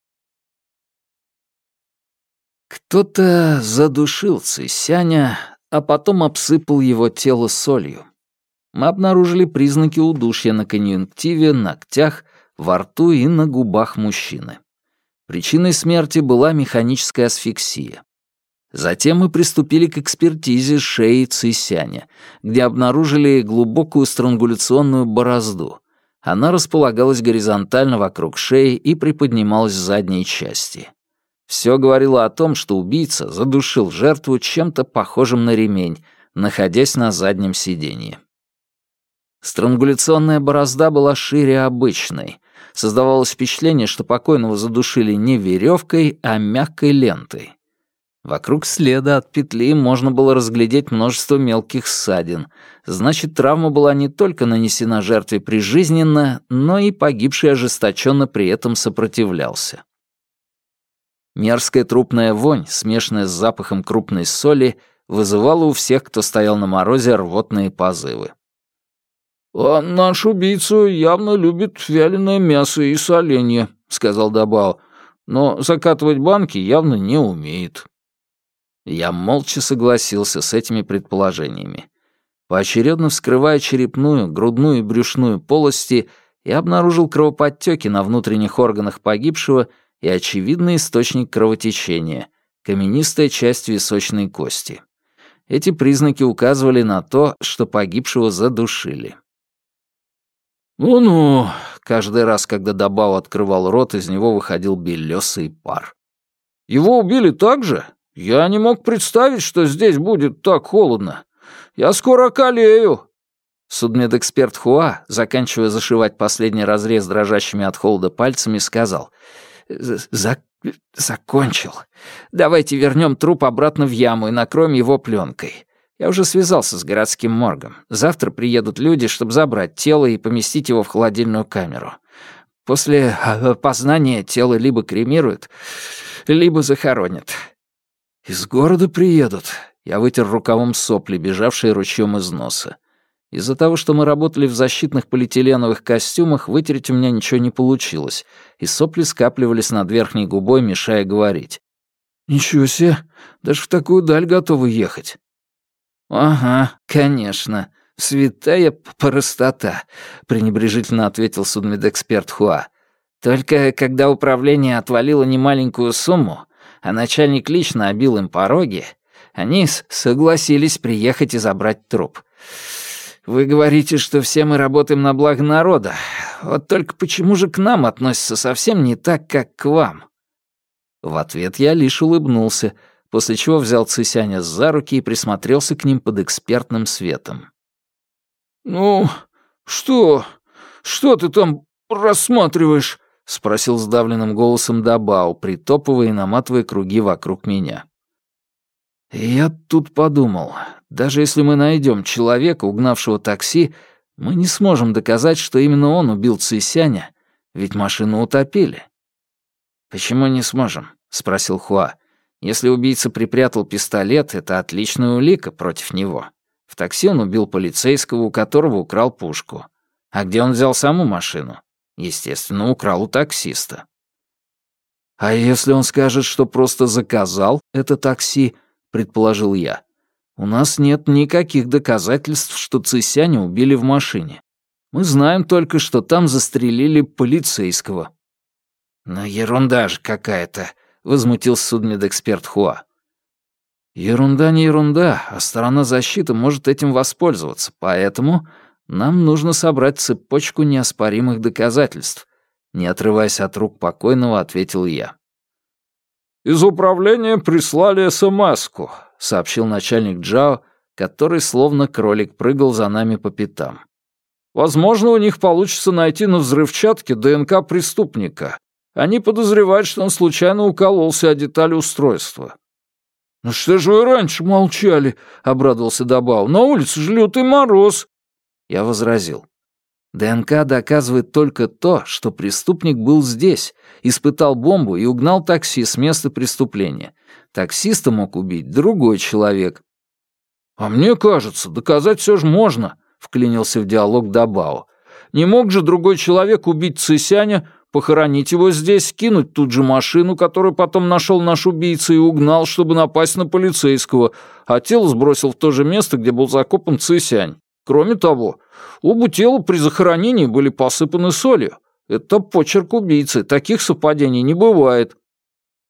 Кто-то задушил Цисяня, а потом обсыпал его тело солью. Мы обнаружили признаки удушья на конъюнктиве, ногтях, во рту и на губах мужчины. Причиной смерти была механическая асфиксия. Затем мы приступили к экспертизе шеи Цисяня, где обнаружили глубокую странгуляционную борозду. Она располагалась горизонтально вокруг шеи и приподнималась с задней части. Все говорило о том, что убийца задушил жертву чем-то похожим на ремень, находясь на заднем сиденье. Странгуляционная борозда была шире обычной. Создавалось впечатление, что покойного задушили не веревкой, а мягкой лентой. Вокруг следа от петли можно было разглядеть множество мелких ссадин. Значит, травма была не только нанесена жертве прижизненно, но и погибший ожесточенно при этом сопротивлялся. Мерзкая трупная вонь, смешанная с запахом крупной соли, вызывала у всех, кто стоял на морозе, рвотные позывы. «А наш убийца явно любит вяленое мясо и соленье», — сказал Дабао, «но закатывать банки явно не умеет». Я молча согласился с этими предположениями. Поочередно вскрывая черепную, грудную и брюшную полости, я обнаружил кровоподтёки на внутренних органах погибшего и очевидный источник кровотечения — каменистая часть височной кости. Эти признаки указывали на то, что погибшего задушили. «Ну-ну», — каждый раз, когда Дабао открывал рот, из него выходил белесый пар. «Его убили так же? Я не мог представить, что здесь будет так холодно. Я скоро околею». Судмедэксперт Хуа, заканчивая зашивать последний разрез дрожащими от холода пальцами, сказал: «Зак... «Закончил. Давайте вернем труп обратно в яму и накроем его пленкой. Я уже связался с городским моргом. Завтра приедут люди, чтобы забрать тело и поместить его в холодильную камеру. После опознания тело либо кремируют, либо захоронят». «Из города приедут». Я вытер рукавом сопли, бежавшие ручьем из носа. Из-за того, что мы работали в защитных полиэтиленовых костюмах, вытереть у меня ничего не получилось, и сопли скапливались над верхней губой, мешая говорить. «Ничего себе, даже в такую даль готовы ехать». «Ага, конечно. Святая простота», — пренебрежительно ответил судмедэксперт Хуа. «Только когда управление отвалило немаленькую сумму, а начальник лично обил им пороги, они согласились приехать и забрать труп. Вы говорите, что все мы работаем на благо народа. Вот только почему же к нам относятся совсем не так, как к вам?» В ответ я лишь улыбнулся, после чего взял Цисяня за руки и присмотрелся к ним под экспертным светом. «Ну, что? Что ты там рассматриваешь?» — спросил сдавленным голосом Дабао, притопывая и наматывая круги вокруг меня. И я тут подумал, даже если мы найдем человека, угнавшего такси, мы не сможем доказать, что именно он убил Цисяня, ведь машину утопили. «Почему не сможем?» — спросил Хуа. «Если убийца припрятал пистолет, это отличная улика против него. В такси он убил полицейского, у которого украл пушку. А где он взял саму машину? Естественно, украл у таксиста». «А если он скажет, что просто заказал это такси?» — предположил я. «У нас нет никаких доказательств, что Цисяня убили в машине. Мы знаем только, что там застрелили полицейского». «Ну ерунда же какая-то», — возмутился судмедэксперт Хуа. «Ерунда не ерунда, а сторона защиты может этим воспользоваться, поэтому нам нужно собрать цепочку неоспоримых доказательств», — не отрываясь от рук покойного, ответил я. «Из управления прислали эс-эм-эску», — сообщил начальник Джао, который словно кролик прыгал за нами по пятам. «Возможно, у них получится найти на взрывчатке ДНК преступника. Они подозревают, что он случайно укололся о детали устройства». «Ну что же вы раньше молчали?» — обрадовался Дабао. «На улице же лютый мороз». Я возразил. ДНК доказывает только то, что преступник был здесь, испытал бомбу и угнал такси с места преступления. Таксиста мог убить другой человек. «А мне кажется, доказать все же можно», — вклинился в диалог Дабао. «Не мог же другой человек убить Цисяня, похоронить его здесь, кинуть тут же машину, которую потом нашел наш убийца и угнал, чтобы напасть на полицейского, а тело сбросил в то же место, где был закопан Цисянь. Кроме того, оба тела при захоронении были посыпаны солью. Это почерк убийцы, таких совпадений не бывает».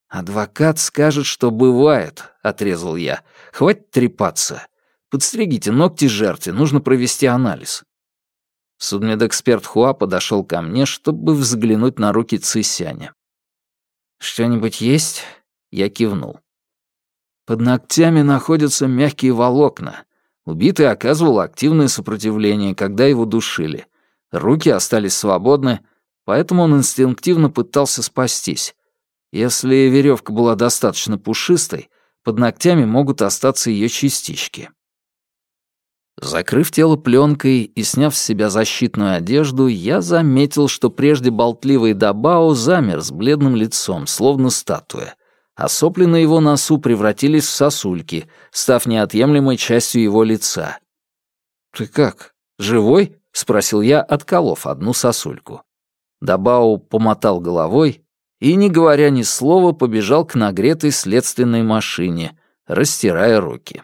«Адвокат скажет, что бывает», — отрезал я. «Хватит трепаться. Подстригите ногти жертве, нужно провести анализ». Судмедэксперт Хуа подошел ко мне, чтобы взглянуть на руки Цисяня. «Что-нибудь есть?» — я кивнул. «Под ногтями находятся мягкие волокна. Убитый оказывал активное сопротивление, когда его душили. Руки остались свободны, поэтому он инстинктивно пытался спастись. Если веревка была достаточно пушистой, под ногтями могут остаться ее частички». Закрыв тело пленкой и сняв с себя защитную одежду, я заметил, что прежде болтливый Дабао замер с бледным лицом, словно статуя, а сопли на его носу превратились в сосульки, став неотъемлемой частью его лица. «Ты как, живой?» — спросил я, отколов одну сосульку. Дабао помотал головой и, не говоря ни слова, побежал к нагретой следственной машине, растирая руки.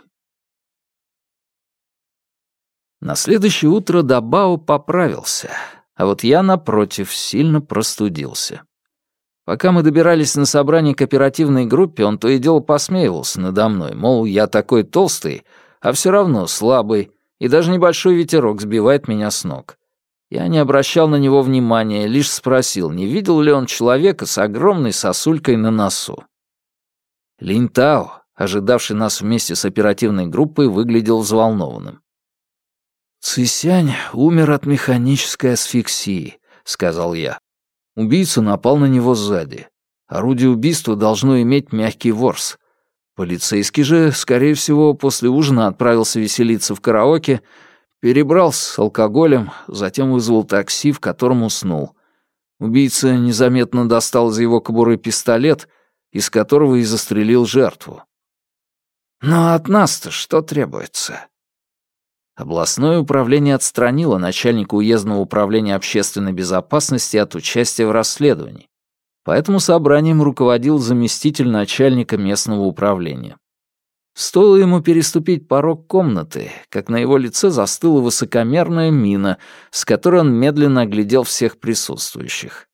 На следующее утро Дабао поправился, а вот я, напротив, сильно простудился. Пока мы добирались на собрание к оперативной группе, он то и дело посмеивался надо мной, мол, я такой толстый, а все равно слабый, и даже небольшой ветерок сбивает меня с ног. Я не обращал на него внимания, лишь спросил, не видел ли он человека с огромной сосулькой на носу. Линь Тао, ожидавший нас вместе с оперативной группой, выглядел взволнованным. «Цисянь умер от механической асфиксии», — сказал я. «Убийца напал на него сзади. Орудие убийства должно иметь мягкий ворс. Полицейский же, скорее всего, после ужина отправился веселиться в караоке, перебрался с алкоголем, затем вызвал такси, в котором уснул. Убийца незаметно достал из его кобуры пистолет, из которого и застрелил жертву. Но от нас-то что требуется?» Областное управление отстранило начальника уездного управления общественной безопасности от участия в расследовании, поэтому собранием руководил заместитель начальника местного управления. Стоило ему переступить порог комнаты, как на его лице застыла высокомерная мина, с которой он медленно оглядел всех присутствующих.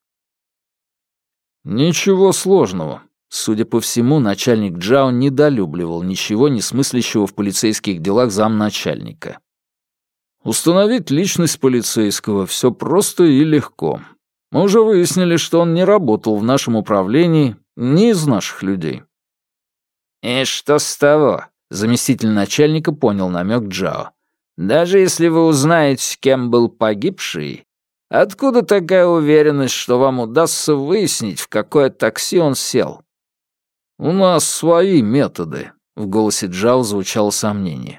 «Ничего сложного». Судя по всему, начальник Джао недолюбливал ничего не смыслящего в полицейских делах замначальника. Установить личность полицейского все просто и легко. Мы уже выяснили, что он не работал в нашем управлении, ни из наших людей». «И что с того?» — заместитель начальника понял намек Джао. «Даже если вы узнаете, кем был погибший, откуда такая уверенность, что вам удастся выяснить, в какое такси он сел?» «У нас свои методы», — в голосе Джао звучало сомнение.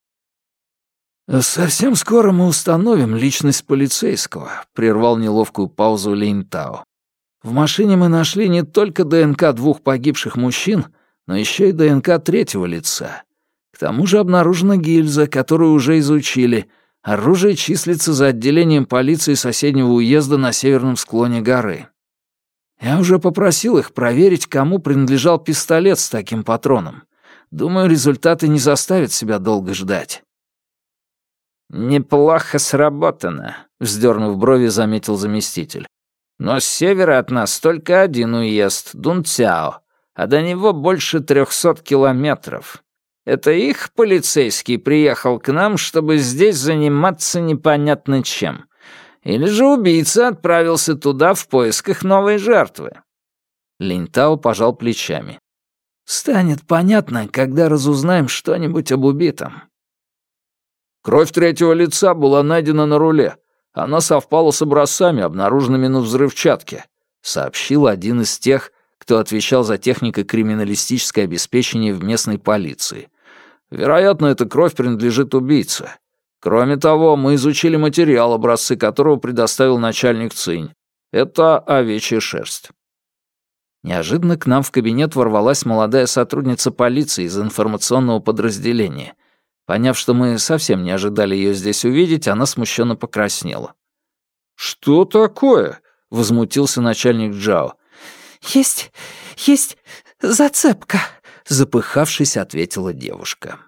«Совсем скоро мы установим личность полицейского», — прервал неловкую паузу Линь Тао. «В машине мы нашли не только ДНК двух погибших мужчин, но еще и ДНК третьего лица. К тому же обнаружена гильза, которую уже изучили. Оружие числится за отделением полиции соседнего уезда на северном склоне горы. Я уже попросил их проверить, кому принадлежал пистолет с таким патроном. Думаю, результаты не заставят себя долго ждать». «Неплохо сработано», — вздернув брови, заметил заместитель. «Но с севера от нас только один уезд — Дунцяо, а до него больше трехсот километров. Это их полицейский приехал к нам, чтобы здесь заниматься непонятно чем. Или же убийца отправился туда в поисках новой жертвы?» Линь Тао пожал плечами. «Станет понятно, когда разузнаем что-нибудь об убитом». «Кровь третьего лица была найдена на руле. Она совпала с образцами, обнаруженными на взрывчатке», — сообщил один из тех, кто отвечал за технико-криминалистическое обеспечение в местной полиции. «Вероятно, эта кровь принадлежит убийце. Кроме того, мы изучили материал, образцы которого предоставил начальник Цинь. Это овечья шерсть». Неожиданно к нам в кабинет ворвалась молодая сотрудница полиции из информационного подразделения. Поняв, что мы совсем не ожидали ее здесь увидеть, она смущенно покраснела. «Что такое?» — возмутился начальник Джао. «Есть, есть зацепка», — запыхавшись, ответила девушка.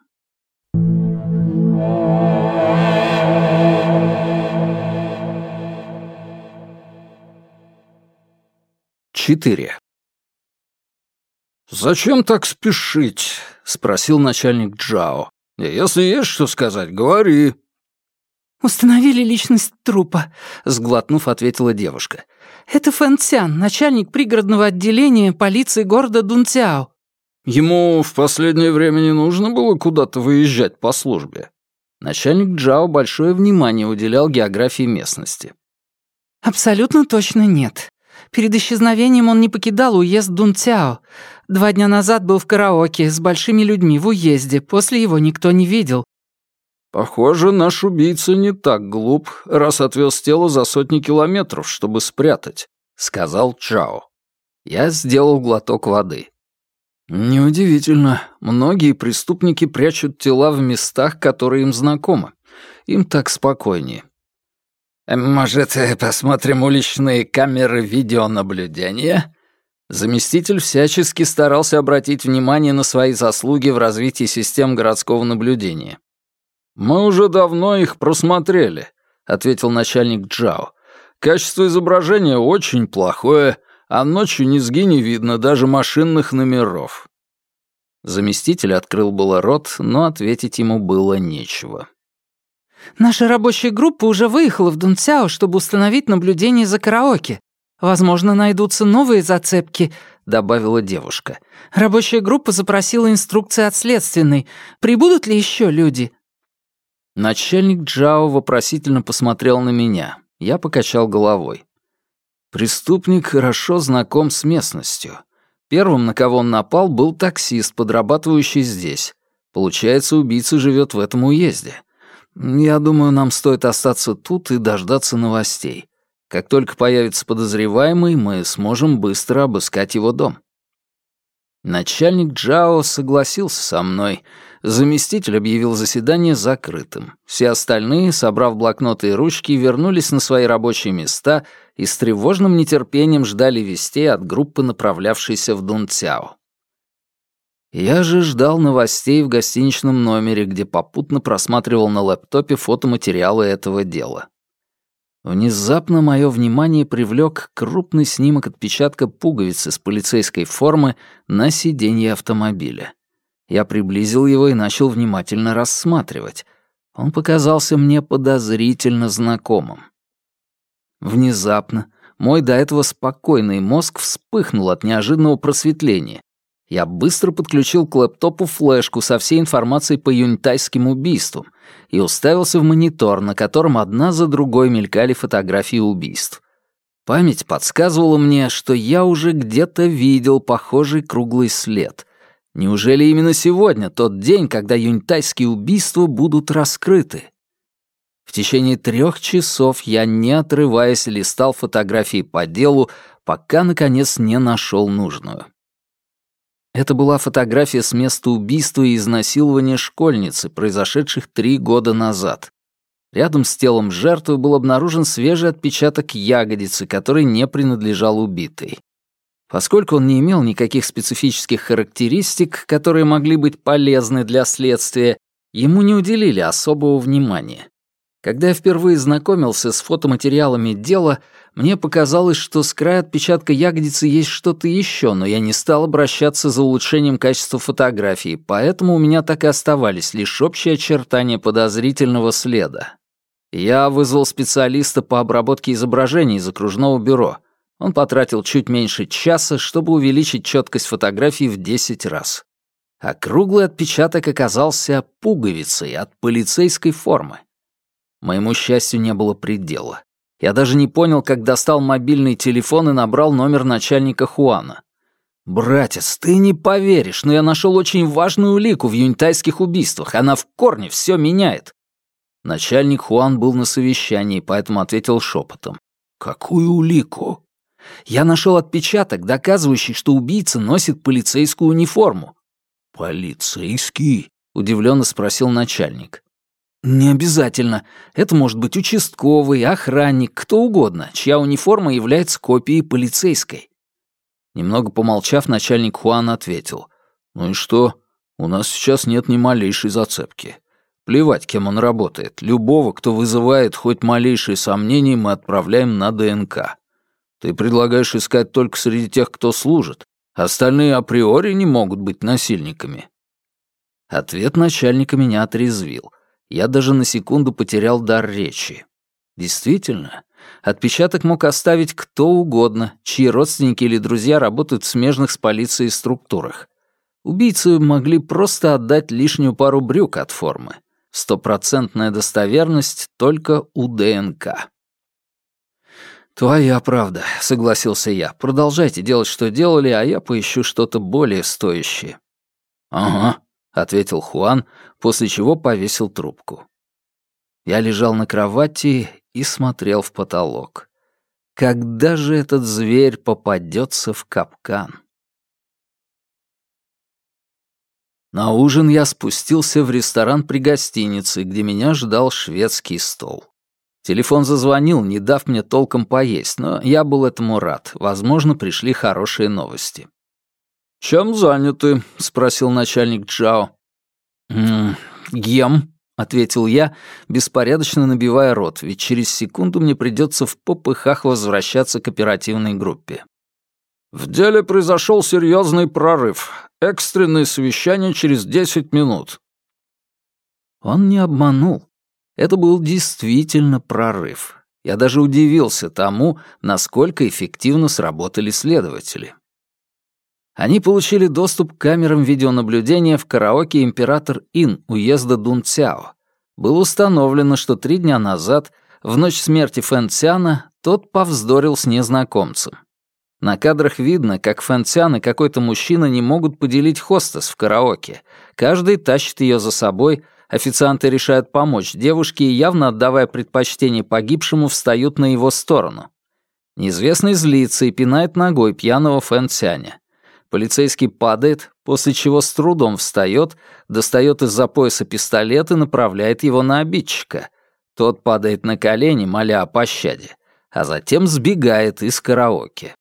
Четыре. «Зачем так спешить?» — спросил начальник Джао. «Если есть что сказать, говори». «Установили личность трупа», — сглотнув, ответила девушка. «Это Фэн Цян, начальник пригородного отделения полиции города Дунцяо». «Ему в последнее время не нужно было куда-то выезжать по службе?» Начальник Джао большое внимание уделял географии местности. «Абсолютно точно нет. Перед исчезновением он не покидал уезд Дунцяо. Два дня назад был в караоке с большими людьми в уезде, после его никто не видел». «Похоже, наш убийца не так глуп, раз отвез тело за сотни километров, чтобы спрятать», — сказал Чао. Я сделал глоток воды. «Неудивительно. Многие преступники прячут тела в местах, которые им знакомы. Им так спокойнее». «Может, посмотрим уличные камеры видеонаблюдения?» Заместитель всячески старался обратить внимание на свои заслуги в развитии систем городского наблюдения. «Мы уже давно их просмотрели», — ответил начальник Джао. «Качество изображения очень плохое, а ночью низги не видно даже машинных номеров». Заместитель открыл было рот, но ответить ему было нечего. «Наша рабочая группа уже выехала в Дунцяо, чтобы установить наблюдение за караоке. Возможно, найдутся новые зацепки», — добавила девушка. «Рабочая группа запросила инструкции от следственной. Прибудут ли еще люди?» Начальник Джао вопросительно посмотрел на меня. Я покачал головой. Преступник хорошо знаком с местностью. Первым, на кого он напал, был таксист, подрабатывающий здесь. Получается, убийца живет в этом уезде. Я думаю, нам стоит остаться тут и дождаться новостей. Как только появится подозреваемый, мы сможем быстро обыскать его дом. Начальник Джао согласился со мной. Заместитель объявил заседание закрытым. Все остальные, собрав блокноты и ручки, вернулись на свои рабочие места и с тревожным нетерпением ждали вестей от группы, направлявшейся в Дунцяо. Я же ждал новостей в гостиничном номере, где попутно просматривал на лэптопе фотоматериалы этого дела. Внезапно мое внимание привлек крупный снимок отпечатка пуговицы с полицейской формы на сиденье автомобиля. Я приблизил его и начал внимательно рассматривать. Он показался мне подозрительно знакомым. Внезапно мой до этого спокойный мозг вспыхнул от неожиданного просветления. Я быстро подключил к лэптопу флешку со всей информацией по юньтайским убийствам и уставился в монитор, на котором одна за другой мелькали фотографии убийств. Память подсказывала мне, что я уже где-то видел похожий круглый след. Неужели именно сегодня тот день, когда юньтайские убийства будут раскрыты? В течение трех часов я, не отрываясь, листал фотографии по делу, пока, наконец, не нашел нужную. Это была фотография с места убийства и изнасилования школьницы, произошедших три года назад. Рядом с телом жертвы был обнаружен свежий отпечаток ягодицы, который не принадлежал убитой. Поскольку он не имел никаких специфических характеристик, которые могли быть полезны для следствия, ему не уделили особого внимания. Когда я впервые знакомился с фотоматериалами дела, мне показалось, что с края отпечатка ягодицы есть что-то еще, но я не стал обращаться за улучшением качества фотографии, поэтому у меня так и оставались лишь общие очертания подозрительного следа. Я вызвал специалиста по обработке изображений из окружного бюро. Он потратил чуть меньше часа, чтобы увеличить четкость фотографий в десять раз. А круглый отпечаток оказался пуговицей от полицейской формы. Моему счастью не было предела. Я даже не понял, как достал мобильный телефон и набрал номер начальника Хуана. «Братец, ты не поверишь, но я нашел очень важную улику в юньтайских убийствах. Она в корне все меняет». Начальник Хуан был на совещании, поэтому ответил шепотом. «Какую улику?» «Я нашел отпечаток, доказывающий, что убийца носит полицейскую униформу». «Полицейский?» — удивленно спросил начальник. «Не обязательно. Это может быть участковый, охранник, кто угодно, чья униформа является копией полицейской». Немного помолчав, начальник Хуан ответил. «Ну и что? У нас сейчас нет ни малейшей зацепки. Плевать, кем он работает. Любого, кто вызывает хоть малейшие сомнения, мы отправляем на ДНК. Ты предлагаешь искать только среди тех, кто служит, Остальные априори не могут быть насильниками». Ответ начальника меня отрезвил. Я даже на секунду потерял дар речи. Действительно, отпечаток мог оставить кто угодно, чьи родственники или друзья работают в смежных с полицией структурах. Убийцы могли просто отдать лишнюю пару брюк от формы. Стопроцентная достоверность только у ДНК. «Твоя правда», — согласился я. «Продолжайте делать, что делали, а я поищу что-то более стоящее». «Ага», — ответил Хуан, после чего повесил трубку. Я лежал на кровати и смотрел в потолок. Когда же этот зверь попадется в капкан? На ужин я спустился в ресторан при гостинице, где меня ждал шведский стол. Телефон зазвонил, не дав мне толком поесть, но я был этому рад. Возможно, пришли хорошие новости. «Чем заняты?» — спросил начальник Джао. «М-м, ем», — ответил я, беспорядочно набивая рот, ведь через секунду мне придется в попыхах возвращаться к оперативной группе. «В деле произошел серьезный прорыв. Экстренное совещание через десять минут». Он не обманул. Это был действительно прорыв. Я даже удивился тому, насколько эффективно сработали следователи. Они получили доступ к камерам видеонаблюдения в караоке «Император Ин» уезда Дунцяо. Было установлено, что три дня назад, в ночь смерти Фэн Цяна, тот повздорил с незнакомцем. На кадрах видно, как Фэн Цян и какой-то мужчина не могут поделить хостес в караоке. Каждый тащит ее за собой, официанты решают помочь девушке и, явно отдавая предпочтение погибшему, встают на его сторону. Неизвестный злится и пинает ногой пьяного Фэн Цяня. Полицейский падает, после чего с трудом встает, достает из-за пояса пистолет и направляет его на обидчика. Тот падает на колени, моля о пощаде, а затем сбегает из караоке.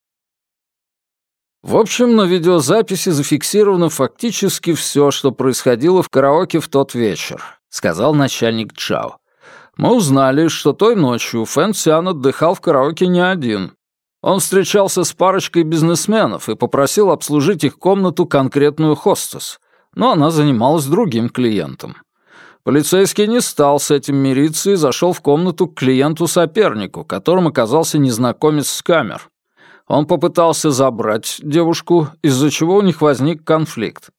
В общем, на видеозаписи зафиксировано фактически все, что происходило в караоке в тот вечер, сказал начальник Чао. Мы узнали, что той ночью Фэн Цян отдыхал в караоке не один. Он встречался с парочкой бизнесменов и попросил обслужить их комнату конкретную хостес, но она занималась другим клиентом. Полицейский не стал с этим мириться и зашел в комнату к клиенту-сопернику, которым оказался незнакомец с камер. Он попытался забрать девушку, из-за чего у них возник конфликт.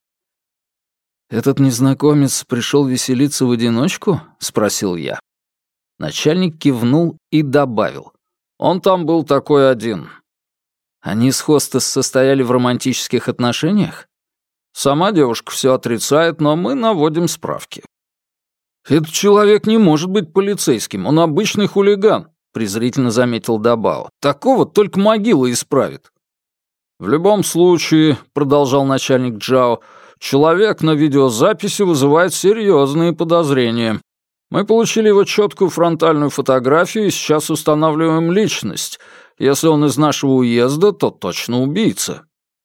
«Этот незнакомец пришел веселиться в одиночку?» — спросил я. Начальник кивнул и добавил. «Он там был такой один». «Они с хостес состояли в романтических отношениях?» «Сама девушка все отрицает, но мы наводим справки». «Этот человек не может быть полицейским, он обычный хулиган», — презрительно заметил Дабао. «Такого только могила исправит». «В любом случае», — продолжал начальник Джао, «человек на видеозаписи вызывает серьезные подозрения. Мы получили его четкую фронтальную фотографию и сейчас устанавливаем личность. Если он из нашего уезда, то точно убийца».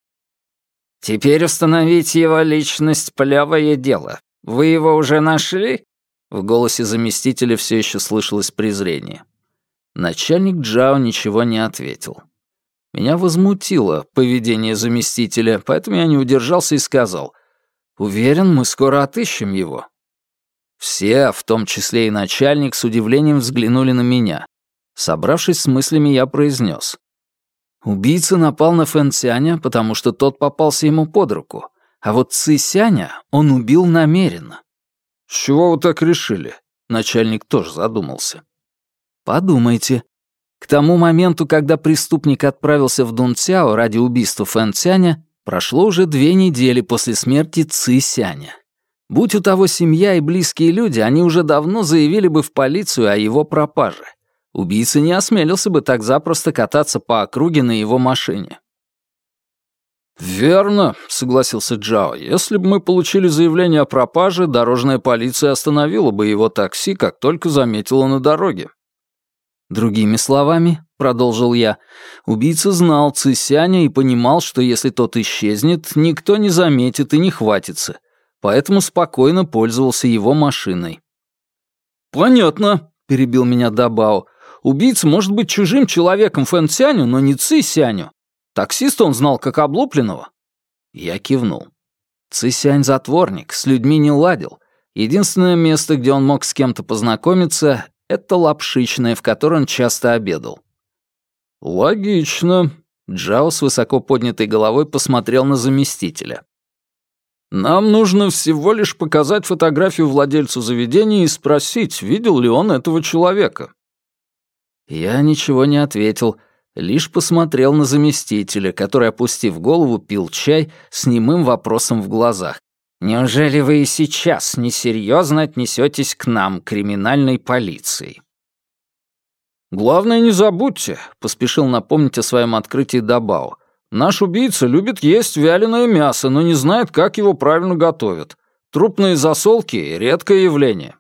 «Теперь установить его личность — плевое дело. Вы его уже нашли?» В голосе заместителя все еще слышалось презрение. Начальник Джао ничего не ответил. Меня возмутило поведение заместителя, поэтому я не удержался и сказал: «Уверен, мы скоро отыщем его». Все, в том числе и начальник, с удивлением взглянули на меня. Собравшись с мыслями, я произнес: «Убийца напал на Фэн Цяня, потому что тот попался ему под руку, а вот Ци Сяня он убил намеренно». «С чего вы так решили?» Начальник тоже задумался. «Подумайте. К тому моменту, когда преступник отправился в Дунцяо ради убийства Фэн Цяня, прошло уже две недели после смерти Ци Сяня. Будь у того семья и близкие люди, они уже давно заявили бы в полицию о его пропаже. Убийца не осмелился бы так запросто кататься по округе на его машине». «Верно», — согласился Джао. «Если бы мы получили заявление о пропаже, дорожная полиция остановила бы его такси, как только заметила на дороге». «Другими словами», — продолжил я, — «убийца знал Ци Сяня и понимал, что если тот исчезнет, никто не заметит и не хватится, поэтому спокойно пользовался его машиной». «Понятно», — перебил меня Дабао. «Убийца может быть чужим человеком Фэн Цяню, но не Ци Сяню. Таксиста он знал как облупленного». Я кивнул. Цисянь затворник, с людьми не ладил. Единственное место, где он мог с кем-то познакомиться, — это Лапшичная, в которой он часто обедал. «Логично», — Джао с высоко поднятой головой посмотрел на заместителя. «Нам нужно всего лишь показать фотографию владельцу заведения и спросить, видел ли он этого человека». Я ничего не ответил, лишь посмотрел на заместителя, который, опустив голову, пил чай с немым вопросом в глазах. «Неужели вы и сейчас несерьезно отнесетесь к нам, криминальной полиции?» «Главное, не забудьте», — поспешил напомнить о своем открытии Дабао. «Наш убийца любит есть вяленое мясо, но не знает, как его правильно готовят. Трупные засолки — редкое явление».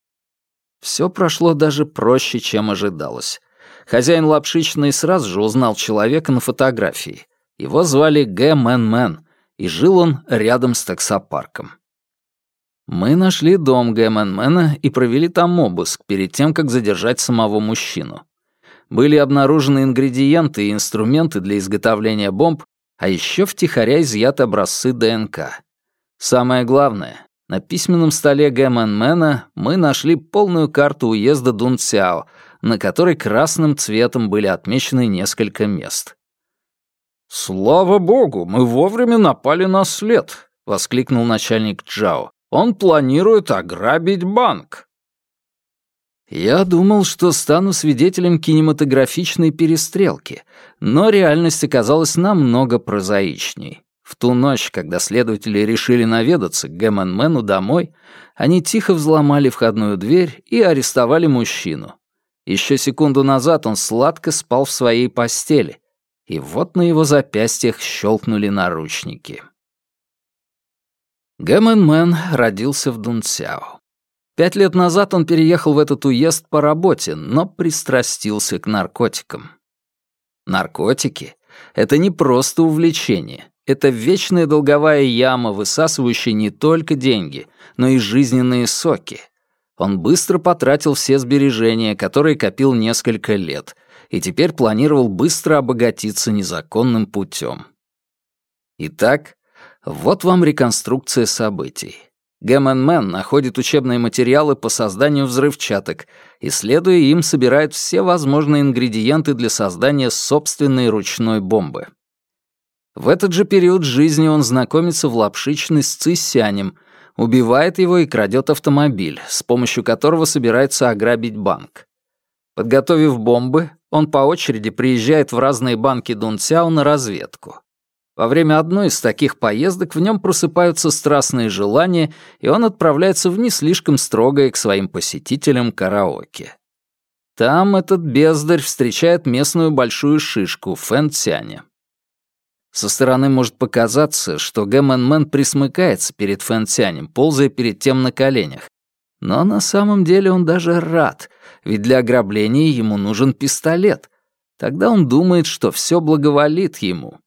Все прошло даже проще, чем ожидалось. Хозяин Лапшичной сразу же узнал человека на фотографии. Его звали Гэ Мэн Мэн, и жил он рядом с таксопарком. Мы нашли дом Гэ Мэн Мэна и провели там обыск перед тем, как задержать самого мужчину. Были обнаружены ингредиенты и инструменты для изготовления бомб, а еще втихаря изъяты образцы ДНК. Самое главное, на письменном столе Гэ Мэн Мэна мы нашли полную карту уезда Дунцяо, на которой красным цветом были отмечены несколько мест. «Слава богу, мы вовремя напали на след», — воскликнул начальник Джао. «Он планирует ограбить банк». Я думал, что стану свидетелем кинематографичной перестрелки, но реальность оказалась намного прозаичней. В ту ночь, когда следователи решили наведаться к Гэ Мэн Мэну домой, они тихо взломали входную дверь и арестовали мужчину. Еще секунду назад он сладко спал в своей постели, и вот на его запястьях щелкнули наручники. Гэ Мэн Мэн родился в Дунцяо. Пять лет назад он переехал в этот уезд по работе, но пристрастился к наркотикам. Наркотики — это не просто увлечение, это вечная долговая яма, высасывающая не только деньги, но и жизненные соки. Он быстро потратил все сбережения, которые копил несколько лет, и теперь планировал быстро обогатиться незаконным путем. Итак, вот вам реконструкция событий. Гэ Мэн Мэн находит учебные материалы по созданию взрывчаток и, следуя им, собирает все возможные ингредиенты для создания собственной ручной бомбы. В этот же период жизни он знакомится в Лапшичной с Цисянем, убивает его и крадет автомобиль, с помощью которого собирается ограбить банк. Подготовив бомбы, он по очереди приезжает в разные банки Дунцяо на разведку. Во время одной из таких поездок в нем просыпаются страстные желания, и он отправляется в не слишком строгое к своим посетителям караоке. Там этот бездарь встречает местную большую шишку Фэн Цяня. Со стороны может показаться, что Гэ Мэн Мэн присмыкается перед Фэн Цянем, ползая перед тем на коленях. Но на самом деле он даже рад, ведь для ограбления ему нужен пистолет. Тогда он думает, что все благоволит ему.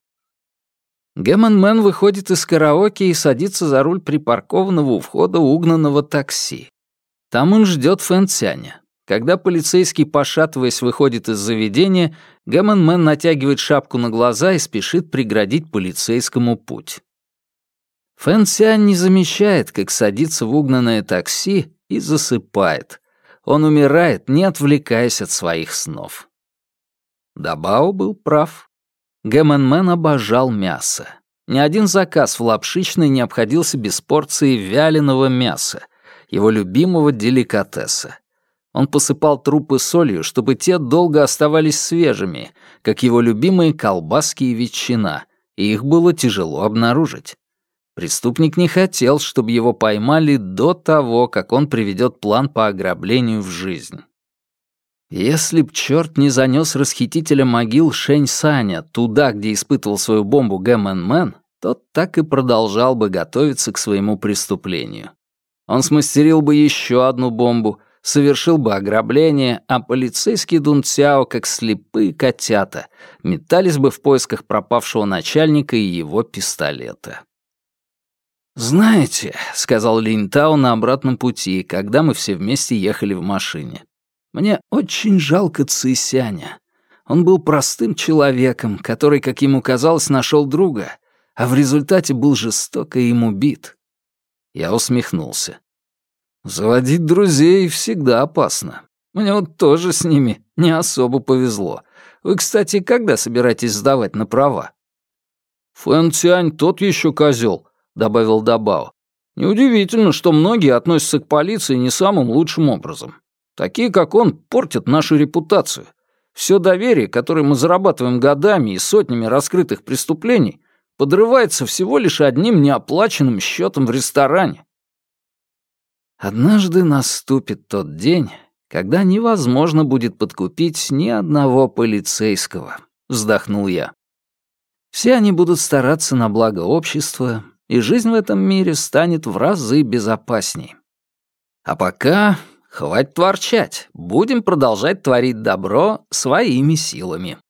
Гэ Мэн Мэн выходит из караоке и садится за руль припаркованного у входа угнанного такси. Там он ждет Фэн Цяня. Когда полицейский, пошатываясь, выходит из заведения, Гэ Мэн Мэн натягивает шапку на глаза и спешит преградить полицейскому путь. Фэн Цянь не замечает, как садится в угнанное такси и засыпает. Он умирает, не отвлекаясь от своих снов. Дабао был прав. Гэ Мэн Мэн обожал мясо. Ни один заказ в Лапшичной не обходился без порции вяленого мяса, его любимого деликатеса. Он посыпал трупы солью, чтобы те долго оставались свежими, как его любимые колбаски и ветчина, и их было тяжело обнаружить. Преступник не хотел, чтобы его поймали до того, как он приведет план по ограблению в жизнь. Если б черт не занес расхитителя могил Шэнь Саня туда, где испытывал свою бомбу Гэ Мэн Мэн, тот так и продолжал бы готовиться к своему преступлению. Он смастерил бы еще одну бомбу, совершил бы ограбление, а полицейские Дунцяо, как слепые котята, метались бы в поисках пропавшего начальника и его пистолета. «Знаете», — сказал Линтао на обратном пути, когда мы все вместе ехали в машине, «мне очень жалко Цисяня. Он был простым человеком, который, как ему казалось, нашел друга, а в результате был жестоко им убит. Я усмехнулся. Заводить друзей всегда опасно. Мне вот тоже с ними не особо повезло. Вы, кстати, когда собираетесь сдавать на права? Фэн Цянь тот еще козел, добавил Дабао. Неудивительно, что многие относятся к полиции не самым лучшим образом. Такие, как он, портят нашу репутацию. Все доверие, которое мы зарабатываем годами и сотнями раскрытых преступлений, подрывается всего лишь одним неоплаченным счетом в ресторане. Однажды наступит тот день, когда невозможно будет подкупить ни одного полицейского, вздохнул я. Все они будут стараться на благо общества, и жизнь в этом мире станет в разы безопасней. А пока хватит ворчать, будем продолжать творить добро своими силами.